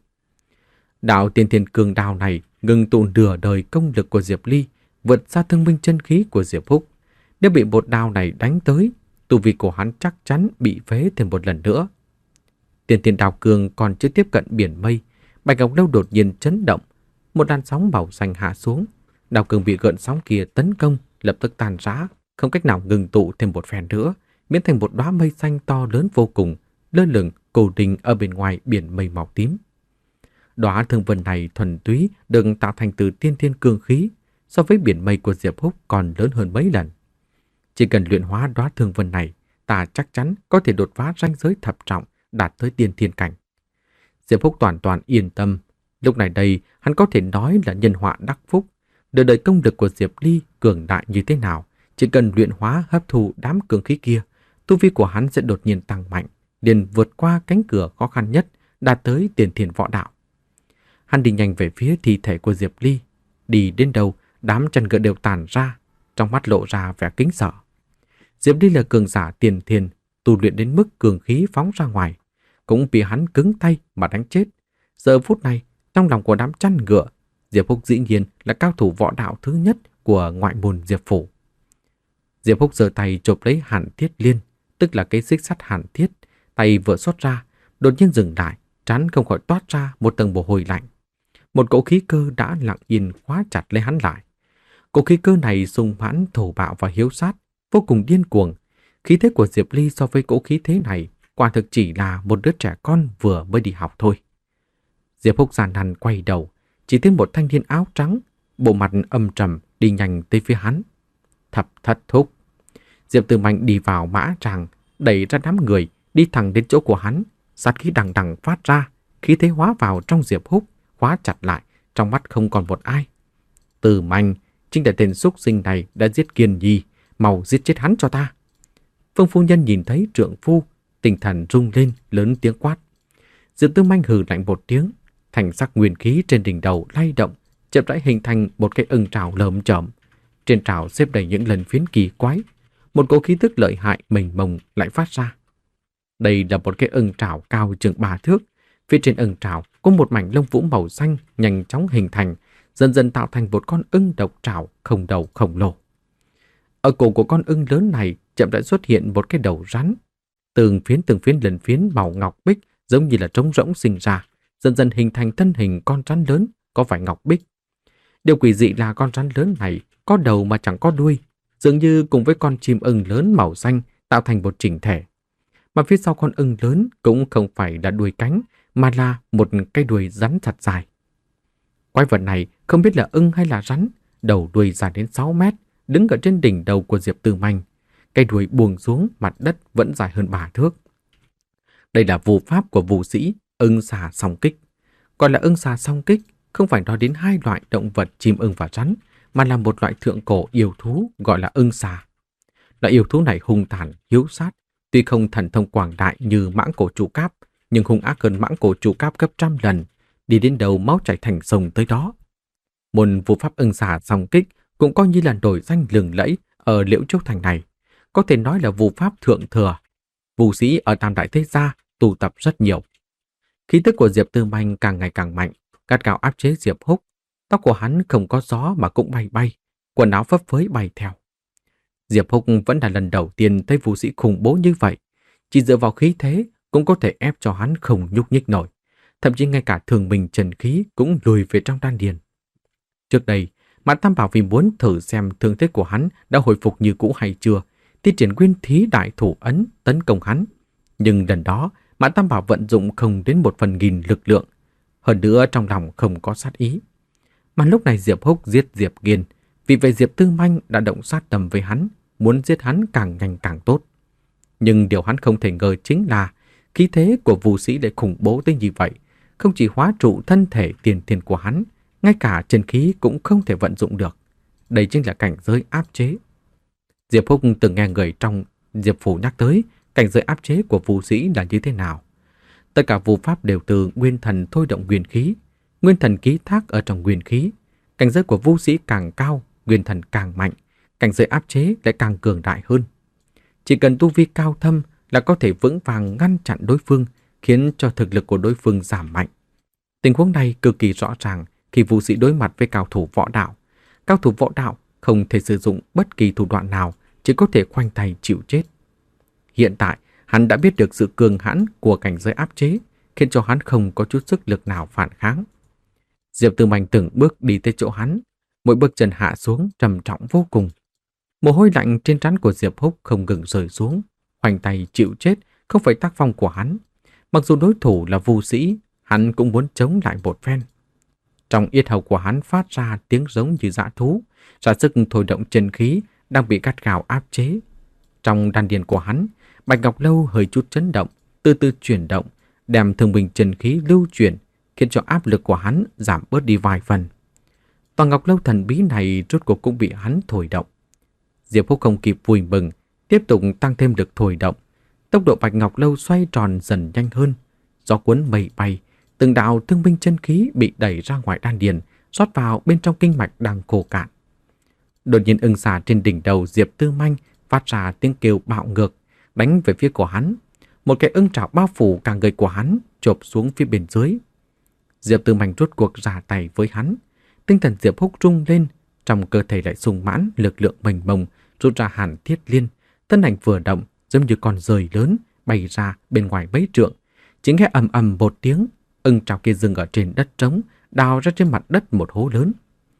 Đạo Tiên Thiên Cương đao này ngừng tụ nửa đời công lực của Diệp Ly, vượt xa thương binh chân khí của Diệp Húc. Nếu bị một đao này đánh tới, tu vi của hắn chắc chắn bị phế thêm một lần nữa. Tiên Thiên Đao Cương còn chưa tiếp cận biển mây, Bạch Ngọc Lâu đột nhiên chấn động, một đàn sóng màu xanh hạ xuống. Đao cương bị gợn sóng kia tấn công, lập tức tan rã, không cách nào ngừng tụ thêm một phen nữa, biến thành một đóa mây xanh to lớn vô cùng, lơ lửng cố định ở bên ngoài biển mây màu tím. Đóa thương vân này thuần túy được tạo thành từ tiên thiên cương khí, so với biển mây của Diệp Húc còn lớn hơn mấy lần. Chỉ cần luyện hóa đóa thương vân này, ta chắc chắn có thể đột phá ranh giới thập trọng, đạt tới tiên thiên cảnh. Diệp Húc toàn toàn yên tâm. Lúc này đây, hắn có thể nói là nhân họa đắc phúc. Đời đời công lực của Diệp Ly cường đại như thế nào, chỉ cần luyện hóa hấp thu đám cường khí kia, tu vi của hắn sẽ đột nhiên tăng mạnh, liền vượt qua cánh cửa khó khăn nhất, đạt tới tiền thiên võ đạo. Hắn đi nhanh về phía thi thể của Diệp Ly, đi đến đâu, đám chân ngựa đều tàn ra, trong mắt lộ ra vẻ kính sợ. Diệp Ly là cường giả tiền thiên, tu luyện đến mức cường khí phóng ra ngoài, cũng bị hắn cứng tay mà đánh chết. Giờ phút này, trong lòng của đám chăn ngựa, Diệp Húc dĩ nhiên là cao thủ võ đạo thứ nhất của ngoại môn Diệp phủ. Diệp Húc giơ tay chộp lấy Hàn Thiết Liên, tức là cái xích sắt hàn thiết, tay vừa xuất ra, đột nhiên dừng lại, trán không khỏi toát ra một tầng mồ hôi lạnh. Một cỗ khí cơ đã lặng yên khóa chặt lấy hắn lại. Cỗ khí cơ này sung mãn thổ bạo và hiếu sát, vô cùng điên cuồng. Khí thế của Diệp Ly so với cỗ khí thế này, quả thực chỉ là một đứa trẻ con vừa mới đi học thôi. Diệp Húc giàn nàn quay đầu, chỉ thấy một thanh niên áo trắng, bộ mặt âm trầm đi nhanh tới phía hắn. Thập Thất Thúc. Diệp Tư Mạnh đi vào mã tràng, đẩy ra đám người, đi thẳng đến chỗ của hắn, sát khí đằng đằng phát ra, khí thế hóa vào trong Diệp Húc, khóa chặt lại, trong mắt không còn một ai. Từ Mạnh, chính là tên xúc sinh này đã giết Kiên Nhi, mau giết chết hắn cho ta. Phương phu nhân nhìn thấy trượng phu, tinh thần rung lên, lớn tiếng quát. Diệp Tư Mạnh hừ lạnh một tiếng, thành sắc nguyên khí trên đỉnh đầu lay động, chậm rãi hình thành một cái ưng trảo lởm chởm. Trên trảo xếp đầy những lần phiến kỳ quái, một cỗ khí tức lợi hại mênh mông lại phát ra. Đây là một cái ưng trảo cao chừng ba thước, phía trên ưng trảo có một mảnh lông vũ màu xanh nhanh chóng hình thành, dần dần tạo thành một con ưng độc trảo không đầu khổng lồ. Ở cổ của con ưng lớn này chậm rãi xuất hiện một cái đầu rắn, từng phiến từng phiến lần phiến màu ngọc bích giống như là trống rỗng sinh ra, dần dần hình thành thân hình con rắn lớn có vảy ngọc bích. Điều quỷ dị là con rắn lớn này có đầu mà chẳng có đuôi, dường như cùng với con chim ưng lớn màu xanh tạo thành một chỉnh thể. Mà phía sau con ưng lớn cũng không phải là đuôi cánh, mà là một cái đuôi rắn thật dài. Quái vật này không biết là ưng hay là rắn, đầu đuôi dài đến sáu mét, đứng ở trên đỉnh đầu của Diệp Tư Mạnh. Cái đuôi buông xuống mặt đất vẫn dài hơn ba thước. Đây là phù pháp của vũ sĩ ưng xà song kích. Gọi là ưng xà song kích không phải nói đến hai loại động vật chim ưng và rắn, mà là một loại thượng cổ yêu thú gọi là ưng xà. Loại yêu thú này hung tàn, hiếu sát, tuy không thần thông quảng đại như mãng cổ trụ cáp, nhưng hung ác hơn mãng cổ trụ cáp gấp trăm lần, đi đến đầu máu chảy thành sông tới đó. Môn phù pháp ưng xà song kích cũng coi như là nổi danh lừng lẫy ở Liễu Châu thành này, có thể nói là phù pháp thượng thừa. Vũ sĩ ở Tam Đại Thế Gia tụ tập rất nhiều. Khí tức của Diệp Tư Mạnh càng ngày càng mạnh, gắt gao áp chế Diệp Húc. Tóc của hắn không có gió mà cũng bay bay, quần áo phấp phới bay theo. Diệp Húc vẫn là lần đầu tiên thấy vũ sĩ khủng bố như vậy, chỉ dựa vào khí thế cũng có thể ép cho hắn không nhúc nhích nổi, thậm chí ngay cả thường bình trần khí cũng lùi về trong đan điền. Trước đây, Mã Tam Bảo vì muốn thử xem thương thế của hắn đã hồi phục như cũ hay chưa, thì triển nguyên thí đại thủ ấn tấn công hắn. Nhưng lần đó, Mã Tam Bảo vận dụng không đến một phần nghìn lực lượng, hơn nữa trong lòng không có sát ý. Mà lúc này Diệp Húc giết Diệp Kiên, vì vậy Diệp Tư Mạnh đã động sát tâm với hắn, muốn giết hắn càng nhanh càng tốt. Nhưng điều hắn không thể ngờ chính là khí thế của vũ sĩ lại khủng bố tới như vậy, không chỉ hóa trụ thân thể tiền thiên của hắn, ngay cả chân khí cũng không thể vận dụng được. Đây chính là cảnh giới áp chế. Diệp Húc từng nghe người trong Diệp phủ nhắc tới cảnh giới áp chế của vũ sĩ là như thế nào. Tất cả phù pháp đều từ nguyên thần thôi động nguyên khí, nguyên thần ký thác ở trong nguyên khí. Cảnh giới của vũ sĩ càng cao, nguyên thần càng mạnh, cảnh giới áp chế lại càng cường đại hơn. Chỉ cần tu vi cao thâm là có thể vững vàng ngăn chặn đối phương, khiến cho thực lực của đối phương giảm mạnh. Tình huống này cực kỳ rõ ràng khi vũ sĩ đối mặt với cao thủ võ đạo. Cao thủ võ đạo không thể sử dụng bất kỳ thủ đoạn nào, chỉ có thể khoanh tay chịu chết. Hiện tại, hắn đã biết được sự cường hãn của cảnh giới áp chế, khiến cho hắn không có chút sức lực nào phản kháng. Diệp Tư Manh từng bước đi tới chỗ hắn, mỗi bước chân hạ xuống trầm trọng vô cùng. Mồ hôi lạnh trên trán của Diệp Húc không ngừng rơi xuống, khoanh tay chịu chết không phải tác phong của hắn. Mặc dù đối thủ là vũ sĩ, hắn cũng muốn chống lại một phen. Trong yết hầu của hắn phát ra tiếng giống như dã thú, ra sức thôi động chân khí đang bị gắt gao áp chế. Trong đan điền của hắn, Bạch Ngọc Lâu hơi chút chấn động, từ từ chuyển động, đem thương bình chân khí lưu chuyển, khiến cho áp lực của hắn giảm bớt đi vài phần. Toàn Ngọc Lâu thần bí này rốt cuộc cũng bị hắn thổi động. Diệp Húc không kịp vui mừng, tiếp tục tăng thêm lực thổi động. Tốc độ Bạch Ngọc Lâu xoay tròn dần nhanh hơn, gió cuốn mây bay, từng đạo thương binh chân khí bị đẩy ra ngoài đan điền, rót vào bên trong kinh mạch đang khô cạn. Đột nhiên ưng xà trên đỉnh đầu Diệp Tư Manh phát ra tiếng kêu bạo ngược, đánh về phía của hắn. Một cái ưng trảo bao phủ cả người của hắn, chộp xuống phía bên dưới. Diệp Tư Manh rốt cuộc ra tay với hắn. Tinh thần Diệp Húc rung lên, trong cơ thể lại sung mãn lực lượng mênh mông, rút ra Hàn Thiết Liên. Thân ảnh vừa động, giống như con rời lớn bay ra bên ngoài mấy trượng. Chỉ nghe ầm ầm một tiếng, ưng trảo kia dừng ở trên đất trống, đào ra trên mặt đất một hố lớn.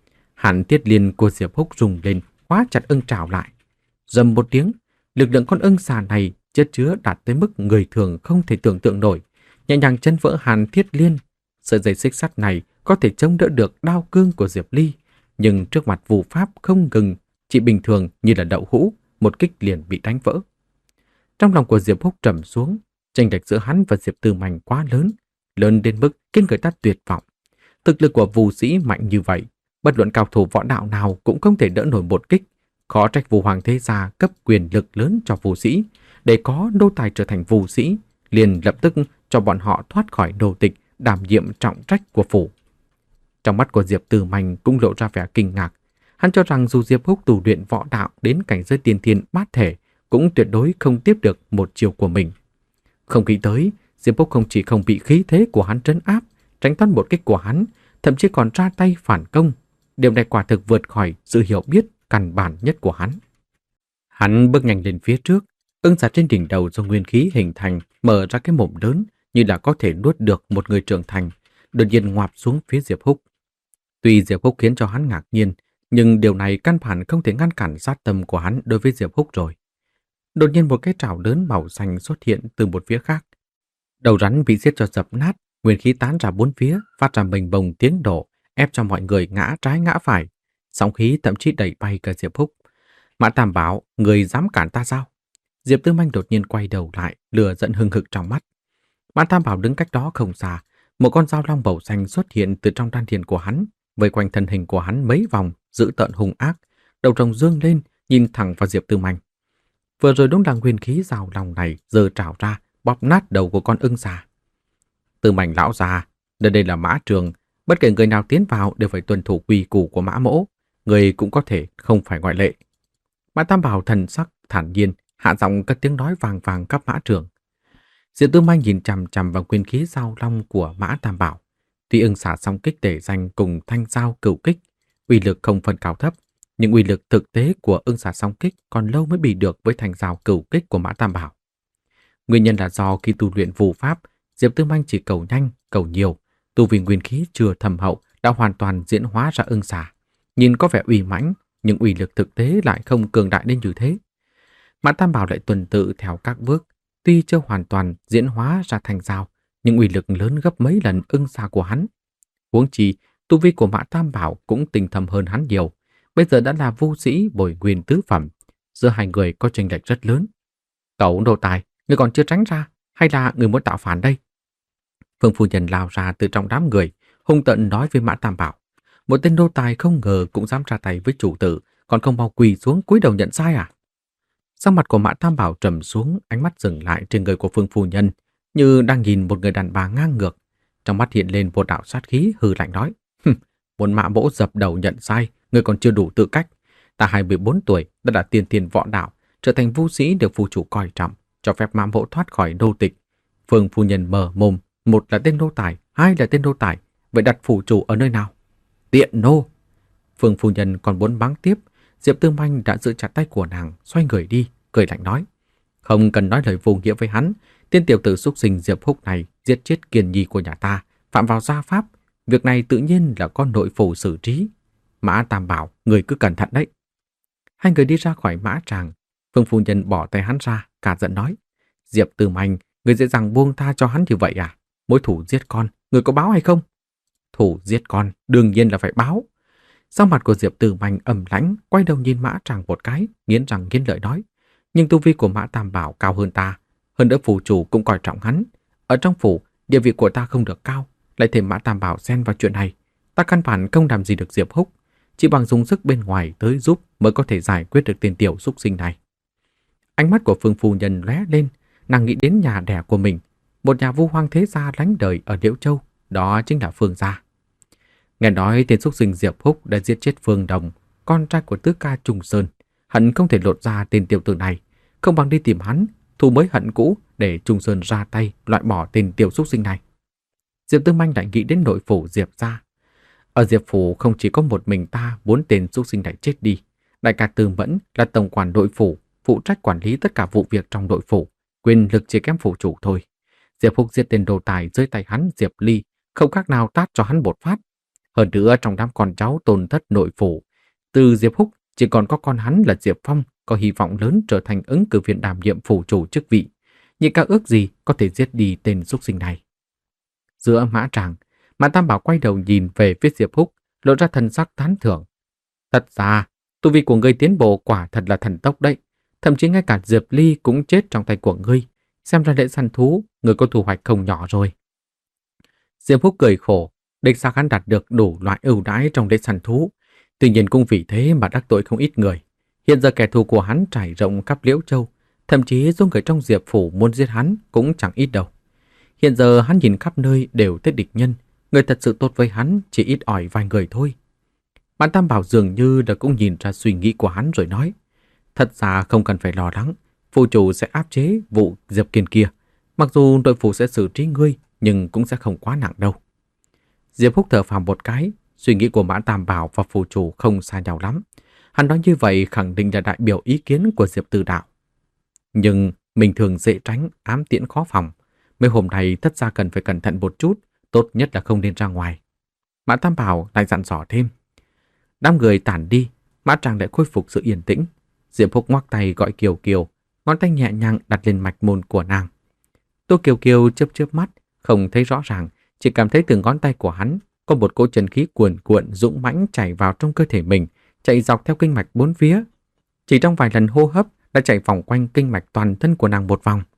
Hàn Thiết Liên của Diệp Húc rung lên, khóa chặt ưng trảo lại. Rầm một tiếng, lực lượng con ưng xà này chất chứa đạt tới mức người thường không thể tưởng tượng nổi, nhẹ nhàng chân vỡ Hàn Thiết Liên. Sợi dây xích sắt này có thể chống đỡ được đao cương của Diệp Ly, nhưng trước mặt phù pháp không ngừng, chỉ bình thường như là đậu hũ, một kích liền bị đánh vỡ. Trong lòng của Diệp Húc trầm xuống, chênh lệch giữa hắn và Diệp Tư Manh quá lớn, lớn đến mức khiến người ta tuyệt vọng. Thực lực của vũ sĩ mạnh như vậy, bất luận cao thủ võ đạo nào cũng không thể đỡ nổi một kích. Khó trách Vũ Hoàng thế gia cấp quyền lực lớn cho vũ sĩ, để có nô tài trở thành vũ sĩ, liền lập tức cho bọn họ thoát khỏi nô tịch, đảm nhiệm trọng trách của phủ. Trong mắt của Diệp Tư Manh cũng lộ ra vẻ kinh ngạc. Hắn cho rằng dù Diệp Húc tu luyện võ đạo đến cảnh giới tiên thiên bát thể, cũng tuyệt đối không tiếp được một chiều của mình. Không nghĩ tới, Diệp Húc không chỉ không bị khí thế của hắn trấn áp, tránh thoát một kích của hắn, thậm chí còn ra tay phản công. Điều này quả thực vượt khỏi sự hiểu biết căn bản nhất của hắn. Hắn bước nhanh lên phía trước, ưng xà trên đỉnh đầu do nguyên khí hình thành mở ra cái mồm lớn như là có thể nuốt được một người trưởng thành, đột nhiên ngoạp xuống phía Diệp Húc. Tuy Diệp Húc khiến cho hắn ngạc nhiên, nhưng điều này căn bản không thể ngăn cản sát tâm của hắn đối với Diệp Húc rồi. Đột nhiên một cái trảo lớn màu xanh xuất hiện từ một phía khác. Đầu rắn bị giết cho dập nát, nguyên khí tán ra bốn phía, phát ra mênh mông tiếng nổ, ép cho mọi người ngã trái ngã phải. Sóng khí thậm chí đẩy bay cả Diệp Húc. Mã Tam bảo, người dám cản ta sao? Diệp Tư Manh đột nhiên quay đầu lại, lửa giận hừng hực trong mắt. Mã Tam bảo đứng cách đó không xa, một con dao long bầu xanh xuất hiện từ trong đan điền của hắn, vây quanh thân hình của hắn mấy vòng, dữ tợn hung ác, đầu rồng dương lên, nhìn thẳng vào Diệp Tư Manh. Vừa rồi đúng là nguyên khí dao long này giơ trảo ra, bóp nát đầu của con ưng xà. Tư Manh lão già, nơi đây là mã trường, bất kể người nào tiến vào đều phải tuân thủ quy củ của mã mỗ, người cũng có thể không phải ngoại lệ. Mã Tam bảo thần sắc thản nhiên, hạ giọng cất tiếng nói vàng vàng cấp mã trường. Diệp Tư Manh nhìn chằm chằm vào nguyên khí dao long của Mã Tam bảo. Tuy ưng xả song kích để danh cùng thanh dao cửu kích, uy lực không phân cao thấp, nhưng uy lực thực tế của ưng xả song kích còn lâu mới bị được với thanh dao cửu kích của Mã Tam bảo. Nguyên nhân là do khi tu luyện phù pháp, Diệp Tư Manh chỉ cầu nhanh, cầu nhiều, tu vi nguyên khí chưa thâm hậu đã hoàn toàn diễn hóa ra ưng xả. Nhìn có vẻ uy mãnh, nhưng uy lực thực tế lại không cường đại đến như thế. Mã Tam bảo lại tuần tự theo các bước, tuy chưa hoàn toàn diễn hóa ra thành dao, nhưng uy lực lớn gấp mấy lần ưng xà của hắn. Huống chi, tu vi của Mã Tam bảo cũng tinh thâm hơn hắn nhiều, bây giờ đã là vô sĩ bồi nguyên tứ phẩm, giữa hai người có chênh lệch rất lớn. Cậu nô tài, người còn chưa tránh ra, hay là người muốn tạo phản đây? Phương phu nhân lao ra từ trong đám người, hung tợn nói với Mã Tam bảo. Một tên nô tài không ngờ cũng dám ra tay với chủ tử, còn không mau quỳ xuống cúi đầu nhận sai à? Sắc mặt của Mã Tam bảo trầm xuống, ánh mắt dừng lại trên người của Phương phu nhân, như đang nhìn một người đàn bà ngang ngược. Trong mắt hiện lên một đạo sát khí, hừ lạnh nói: Muốn mã mỗ dập đầu nhận sai, ngươi còn chưa đủ tư cách. Ta hai mươi bốn tuổi đã đã tiên tiền võ đạo, trở thành vũ sĩ được phu chủ coi trọng, cho phép mã mỗ thoát khỏi đô tịch. Phương phu nhân mở mồm, một là tên nô tài, hai là tên nô tài, vậy đặt phủ chủ ở nơi nào? Tiện nô! Phương phu nhân còn muốn báng tiếp, Diệp Tư Manh đã giữ chặt tay của nàng, xoay người đi, cười lạnh nói: Không cần nói lời vô nghĩa với hắn, tên tiểu tử xúc sinh Diệp Húc này giết chết Kiền Nhi của nhà ta, phạm vào gia pháp, việc này tự nhiên là con nội phủ xử trí. Mã Tam bảo, người cứ cẩn thận đấy. Hai người đi ra khỏi mã tràng, Phương phu nhân bỏ tay hắn ra, cả giận nói: Diệp Tư Manh, người dễ dàng buông tha cho hắn như vậy à? Mối thủ giết con, người có báo hay không? Thủ giết con, đương nhiên là phải báo. Sau mặt của Diệp Tư Manh ầm lãnh, quay đầu nhìn mã tràng một cái, nghiến răng nghiến lợi nói: Nhưng tu vi của Mã Tam bảo cao hơn ta, hơn nữa phủ chủ cũng coi trọng hắn. Ở trong phủ, địa vị của ta không được cao, lại thêm Mã Tam bảo xen vào chuyện này, ta căn bản không làm gì được Diệp Húc, chỉ bằng dùng sức bên ngoài tới giúp mới có thể giải quyết được tên tiểu xúc sinh này. Ánh mắt của Phương phu nhân lóe lên, nàng nghĩ đến nhà đẻ của mình, một nhà vu hoang thế gia lánh đời ở Liễu Châu, đó chính là Phương gia. Nghe nói tên xúc sinh Diệp Húc đã giết chết Phương Đồng, con trai của tứ ca Trung Sơn, hắn không thể lột ra tên tiểu tử này, không bằng đi tìm hắn, thu mới hận cũ để Trung Sơn ra tay loại bỏ tên tiểu xúc sinh này. Diệp Tư Manh lại nghĩ đến nội phủ Diệp gia. Ở Diệp phủ không chỉ có một mình ta muốn tên xúc sinh này chết đi, đại ca Tư Mẫn là tổng quản nội phủ, phụ trách quản lý tất cả vụ việc trong nội phủ, quyền lực chỉ kém phủ chủ thôi. Diệp Húc giết tên đồ tài dưới tay hắn Diệp Ly, không khác nào tát cho hắn một phát. Hơn nữa trong đám con cháu tồn thất nội phủ, từ Diệp Húc chỉ còn có con hắn là Diệp Phong có hy vọng lớn trở thành ứng cử viên đảm nhiệm phủ chủ chức vị. Nhị ca ước gì có thể giết đi tên xúc sinh này. Giữa mã tràng, Mã Tam bảo quay đầu nhìn về phía Diệp Húc, lộ ra thần sắc tán thưởng. Thật ra, tu vi của ngươi tiến bộ quả thật là thần tốc đấy. Thậm chí ngay cả Diệp Ly cũng chết trong tay của ngươi. Xem ra lễ săn thú, ngươi có thu hoạch không nhỏ rồi. Diệp Húc cười khổ, đích xác hắn đạt được đủ loại ưu đãi trong lễ săn thú. Tuy nhiên cũng vì thế mà đắc tội không ít người. Hiện giờ kẻ thù của hắn trải rộng khắp Liễu Châu, thậm chí số người trong Diệp phủ muốn giết hắn cũng chẳng ít đâu. Hiện giờ hắn nhìn khắp nơi đều thấy địch nhân, người thật sự tốt với hắn chỉ ít ỏi vài người thôi. Mã Tam bảo dường như đã cũng nhìn ra suy nghĩ của hắn rồi nói: Thật ra không cần phải lo lắng, phủ chủ sẽ áp chế vụ Diệp Kiên kia. Mặc dù đội phủ sẽ xử trí ngươi, nhưng cũng sẽ không quá nặng đâu. Diệp Húc thở phào một cái, suy nghĩ của Mã Tam bảo và phủ chủ không xa nhau lắm. Hắn nói như vậy khẳng định là đại biểu ý kiến của Diệp Tư Đạo. Nhưng mình thường dễ tránh, ám tiễn khó phòng. Mấy hôm nay tất ra cần phải cẩn thận một chút, tốt nhất là không nên ra ngoài. Mã Tam bảo lại dặn dò thêm. Đám người tản đi, Mã Tràng lại khôi phục sự yên tĩnh. Diệp Húc ngoắc tay gọi Kiều Kiều, ngón tay nhẹ nhàng đặt lên mạch môn của nàng. Tô Kiều Kiều chớp chớp mắt, không thấy rõ ràng, chỉ cảm thấy từ ngón tay của hắn có một cỗ chân khí cuồn cuộn dũng mãnh chảy vào trong cơ thể mình, chạy dọc theo kinh mạch bốn phía. Chỉ trong vài lần hô hấp đã chạy vòng quanh kinh mạch toàn thân của nàng một vòng.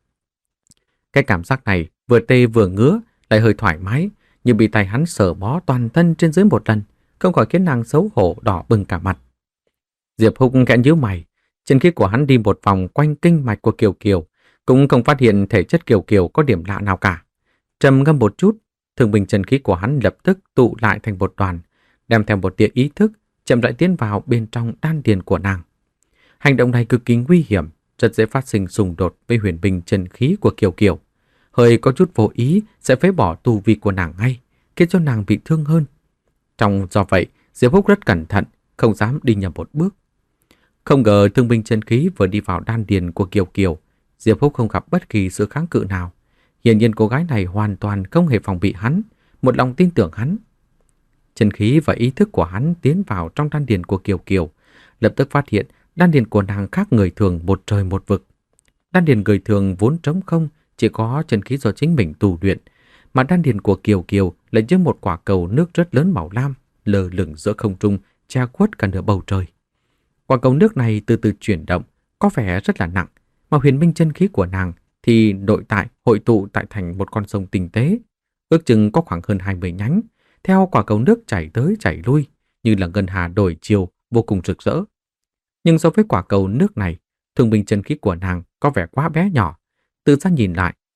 Cái cảm giác này vừa tê vừa ngứa, lại hơi thoải mái, như bị tay hắn sờ bó toàn thân trên dưới một lần, không khỏi khiến nàng xấu hổ đỏ bừng cả mặt. Diệp Húc khẽ nhíu mày, chân khí của hắn đi một vòng quanh kinh mạch của Kiều Kiều, cũng không phát hiện thể chất Kiều Kiều có điểm lạ nào cả. Trầm ngâm một chút, thương binh chân khí của hắn lập tức tụ lại thành một đoàn, đem theo một tia ý thức, chậm rãi tiến vào bên trong đan điền của nàng. Hành động này cực kỳ nguy hiểm, rất dễ phát sinh xung đột với huyền binh chân khí của Kiều Kiều. Hơi có chút vô ý sẽ phế bỏ tu vi của nàng ngay, khiến cho nàng bị thương hơn. Trong do vậy, Diệp Húc rất cẩn thận, không dám đi nhầm một bước. Không ngờ thương binh chân khí vừa đi vào đan điền của Kiều Kiều, Diệp Húc không gặp bất kỳ sự kháng cự nào. Hiển nhiên cô gái này hoàn toàn không hề phòng bị hắn, một lòng tin tưởng hắn. Chân khí và ý thức của hắn tiến vào trong đan điền của Kiều Kiều, lập tức phát hiện đan điền của nàng khác người thường một trời một vực. Đan điền người thường vốn trống không, chỉ có chân khí do chính mình tu luyện, mà đan điền của Kiều Kiều lại như một quả cầu nước rất lớn màu lam, lơ lửng giữa không trung, che khuất cả nửa bầu trời. Quả cầu nước này từ từ chuyển động, có vẻ rất là nặng, mà huyền minh chân khí của nàng thì nội tại hội tụ tại thành một con sông tinh tế, ước chừng có khoảng hơn hai mươi nhánh, theo quả cầu nước chảy tới chảy lui, như là ngân hà đổi chiều, vô cùng rực rỡ. Nhưng so với quả cầu nước này, thương binh chân khí của nàng có vẻ quá bé nhỏ. Từ xa nhìn lại,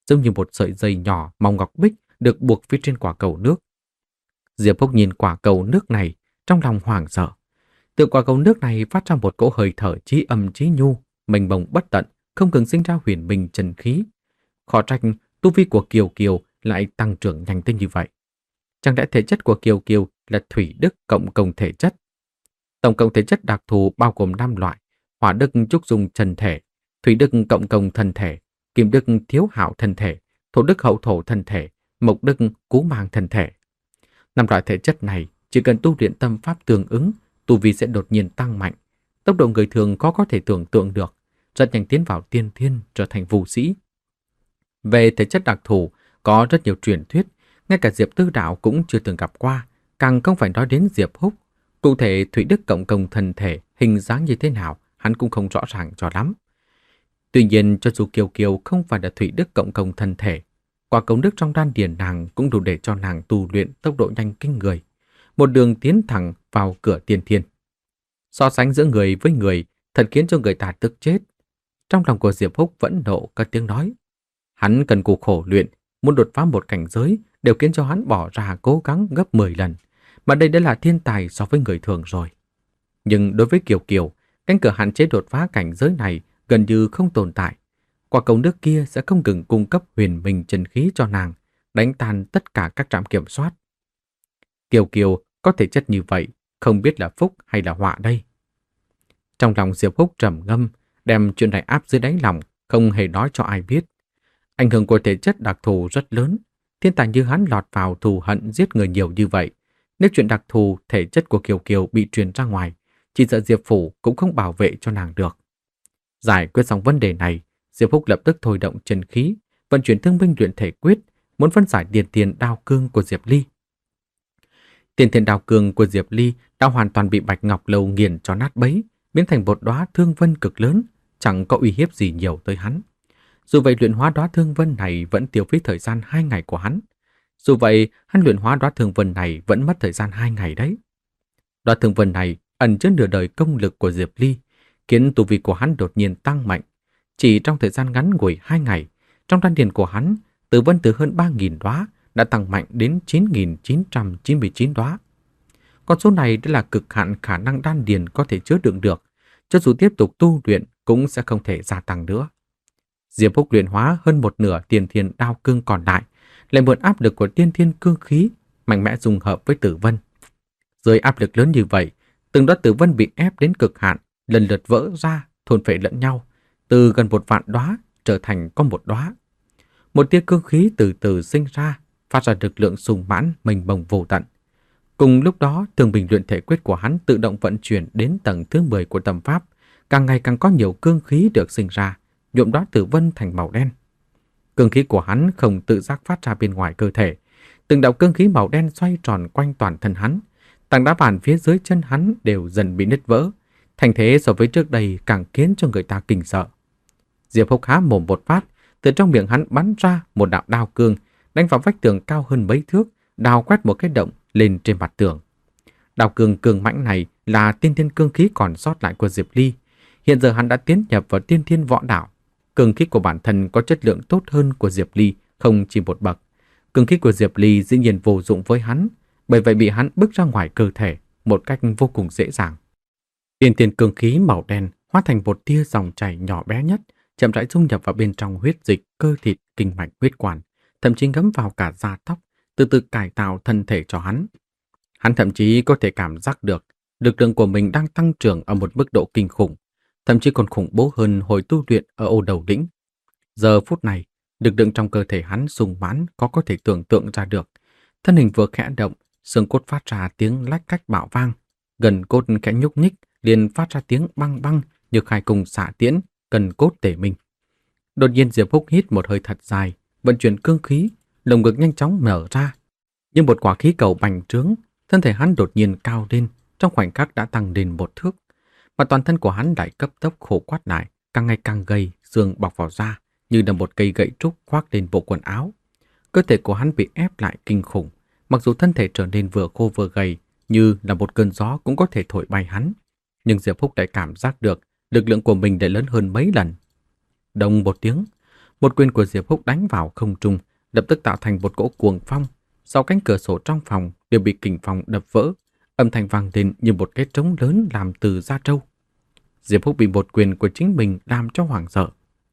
giống như một sợi dây nhỏ màu ngọc bích được buộc phía trên quả cầu nước. Diệp Húc nhìn quả cầu nước này, trong lòng hoảng sợ. Từ quả cầu nước này phát ra một cỗ hơi thở chí âm chí nhu, mênh mông bất tận, không ngừng sinh ra huyền minh chân khí. Khó trách tu vi của Kiều Kiều lại tăng trưởng nhanh tới như vậy. Chẳng lẽ thể chất của Kiều Kiều là thủy đức cộng công thể chất? Tổng cộng thể chất đặc thù bao gồm năm loại: hỏa đức trúc dung chân thể, thủy đức cộng công thân thể, kim đức thiếu hảo thân thể, thổ đức hậu thổ thân thể, mộc đức cú mang thân thể. Năm loại thể chất này chỉ cần tu luyện tâm pháp tương ứng, tu vi sẽ đột nhiên tăng mạnh. Tốc độ người thường khó có thể tưởng tượng được, rất nhanh tiến vào tiên thiên, trở thành vũ sĩ. Về thể chất đặc thù, có rất nhiều truyền thuyết, ngay cả Diệp Tư Đạo cũng chưa từng gặp qua, càng không phải nói đến Diệp Húc. Cụ thể thủy đức cộng công thân thể hình dáng như thế nào, hắn cũng không rõ ràng cho lắm. Tuy nhiên, cho dù Kiều Kiều không phải là thủy đức cộng công thân thể, quả cầu nước trong đan điền nàng cũng đủ để cho nàng tu luyện tốc độ nhanh kinh người, một đường tiến thẳng vào cửa tiên thiên. So sánh giữa người với người thật khiến cho người ta tức chết. Trong lòng của Diệp Húc vẫn nộ cất tiếng nói. Hắn cần cù khổ luyện, muốn đột phá một cảnh giới đều khiến cho hắn bỏ ra cố gắng gấp mười lần, mà đây đã là thiên tài so với người thường rồi. Nhưng đối với Kiều Kiều, cánh cửa hạn chế đột phá cảnh giới này gần như không tồn tại. Quả cầu nước kia sẽ không ngừng cung cấp huyền minh chân khí cho nàng, đánh tan tất cả các trạm kiểm soát. Kiều Kiều có thể chất như vậy, không biết là phúc hay là họa đây. Trong lòng Diệp Húc trầm ngâm, đem chuyện này áp dưới đáy lòng, không hề nói cho ai biết. Ảnh hưởng của thể chất đặc thù rất lớn, thiên tài như hắn lọt vào thù hận giết người nhiều như vậy. Nếu chuyện đặc thù thể chất của Kiều Kiều bị truyền ra ngoài, chỉ sợ Diệp Phủ cũng không bảo vệ cho nàng được. Giải quyết xong vấn đề này, Diệp Húc lập tức thôi động chân khí, vận chuyển thương binh luyện thể quyết, muốn phân giải tiền tiền đao cương của Diệp Ly. Tiền tiền đao cương của Diệp Ly đã hoàn toàn bị Bạch Ngọc Lâu nghiền cho nát bấy, biến thành một đóa thương vân cực lớn, chẳng có uy hiếp gì nhiều tới hắn. Dù vậy luyện hóa đóa thương vân này vẫn tiêu phí thời gian hai ngày của hắn. Dù vậy, hắn luyện hóa đóa thương vân này vẫn mất thời gian hai ngày đấy. Đóa thương vân này ẩn chứa nửa đời công lực của Diệp Ly, khiến tu vi của hắn đột nhiên tăng mạnh. Chỉ trong thời gian ngắn ngủi hai ngày, trong đan điền của hắn, tử vân từ hơn ba nghìn đóa đã tăng mạnh đến chín nghìn chín trăm chín mươi chín đóa. Con số này đã là cực hạn khả năng đan điền có thể chứa đựng được, cho dù tiếp tục tu luyện cũng sẽ không thể gia tăng nữa. Diệp Húc luyện hóa hơn một nửa tiền thiên đao cương còn lại, lại mượn áp lực của tiên thiên cương khí, mạnh mẽ dung hợp với tử vân. Dưới áp lực lớn như vậy, từng đóa tử vân bị ép đến cực hạn, lần lượt vỡ ra, thôn phệ lẫn nhau, từ gần một vạn đóa trở thành có một đóa. Một tia cương khí từ từ sinh ra, phát ra lực lượng sùng mãn mênh mông vô tận. Cùng lúc đó, thương bình luyện thể quyết của hắn tự động vận chuyển đến tầng thứ mười của tâm pháp, càng ngày càng có nhiều cương khí được sinh ra, nhuộm đóa tử vân thành màu đen. Cương khí của hắn không tự giác phát ra bên ngoài cơ thể, từng đạo cương khí màu đen xoay tròn quanh toàn thân hắn, tảng đá vạn phía dưới chân hắn đều dần bị nứt vỡ, thành thế so với trước đây càng khiến cho người ta kinh sợ. Diệp Húc há mồm một phát, từ trong miệng hắn bắn ra một đạo đao cương, đánh vào vách tường cao hơn mấy thước, đào quét một cái động lên trên mặt tường. Đao cương cường mãnh này là tiên thiên cương khí còn sót lại của Diệp Ly. Hiện giờ hắn đã tiến nhập vào tiên thiên võ đạo. Cương khí của bản thân có chất lượng tốt hơn của Diệp Ly không chỉ một bậc. Cương khí của Diệp Ly dĩ nhiên vô dụng với hắn, bởi vậy bị hắn bức ra ngoài cơ thể một cách vô cùng dễ dàng. Tiên thiên cương khí màu đen hóa thành một tia dòng chảy nhỏ bé nhất, chậm rãi dung nhập vào bên trong huyết dịch, cơ thịt, kinh mạch, huyết quản, thậm chí ngấm vào cả da tóc, từ từ cải tạo thân thể cho hắn. Hắn thậm chí có thể cảm giác được lực lượng của mình đang tăng trưởng ở một mức độ kinh khủng, thậm chí còn khủng bố hơn hồi tu luyện ở Ô Đầu Lĩnh. Giờ phút này, lực lượng trong cơ thể hắn sung mãn có có thể tưởng tượng ra được. Thân hình vừa khẽ động, xương cốt phát ra tiếng lách cách bạo vang, gần cốt khẽ nhúc nhích liền phát ra tiếng băng băng như khai cùng xạ tiễn, cần cốt tể mình. Đột nhiên Diệp Húc hít một hơi thật dài, vận chuyển cương khí, lồng ngực nhanh chóng mở ra. Như một quả khí cầu bành trướng, thân thể hắn đột nhiên cao lên, trong khoảnh khắc đã tăng lên một thước. Mà toàn thân của hắn lại cấp tốc khô quắt lại, càng ngày càng gầy, xương bọc vào da, như là một cây gậy trúc khoác lên bộ quần áo. Cơ thể của hắn bị ép lại kinh khủng, mặc dù thân thể trở nên vừa khô vừa gầy, như là một cơn gió cũng có thể thổi bay hắn. Nhưng Diệp Húc lại cảm giác được lực lượng của mình đã lớn hơn mấy lần. Đồng một tiếng, Một quyền của Diệp Húc đánh vào không trung, lập tức tạo thành một cỗ cuồng phong. Sau cánh cửa sổ trong phòng đều bị kình phong đập vỡ, âm thanh vang lên như một cái trống lớn làm từ da trâu. Diệp Húc bị một quyền của chính mình làm cho hoảng sợ.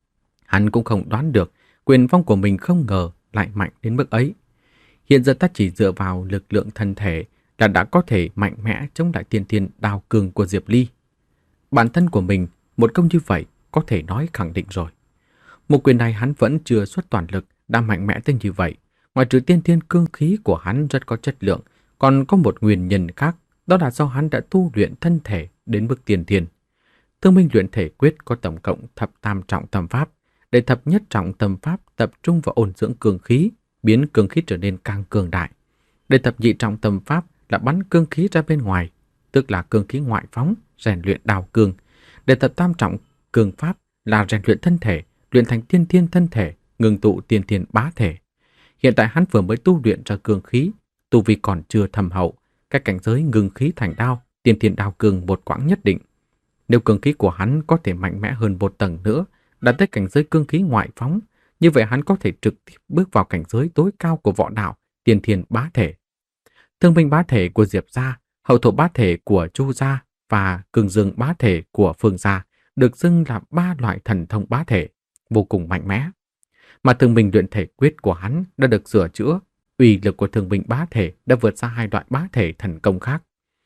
Hắn cũng không đoán được quyền phong của mình không ngờ lại mạnh đến mức ấy. Hiện giờ ta chỉ dựa vào lực lượng thân thể là đã có thể mạnh mẽ chống lại tiên thiên đao cường của Diệp Ly. Bản thân của mình, một công như vậy có thể nói khẳng định rồi. Một quyền này hắn vẫn chưa xuất toàn lực, đã mạnh mẽ tới như vậy. Ngoài trừ tiên thiên cương khí của hắn rất có chất lượng, còn có một nguyên nhân khác, đó là do hắn đã tu luyện thân thể đến mức tiên thiên. Thương minh luyện thể quyết có tổng cộng thập tam trọng tâm pháp, để thập nhất trọng tâm pháp tập trung vào ôn dưỡng cương khí, biến cương khí trở nên càng cường đại. Để thập nhị trọng tâm pháp là bắn cương khí ra bên ngoài, tức là cương khí ngoại phóng, rèn luyện đào cương. Để thập tam trọng cương pháp là rèn luyện thân thể, luyện thành tiên thiên thân thể, ngừng tụ tiên thiên bá thể. Hiện tại hắn vừa mới tu luyện ra cương khí, tu vi còn chưa thâm hậu, các cảnh giới ngừng khí thành đao, tiên thiên đao cương một quãng nhất định. Nếu cương khí của hắn có thể mạnh mẽ hơn một tầng nữa, đạt tới cảnh giới cương khí ngoại phóng, như vậy hắn có thể trực tiếp bước vào cảnh giới tối cao của võ đạo, tiên thiên bá thể. Thương binh bá thể của Diệp gia, hậu thổ bá thể của Chu gia và cường dương bá thể của Phương gia được xưng là ba loại thần thông bá thể, vô cùng mạnh mẽ. Mà thương binh luyện thể quyết của hắn đã được sửa chữa, uy lực của thương binh bá thể đã vượt xa hai loại bá thể thần công khác.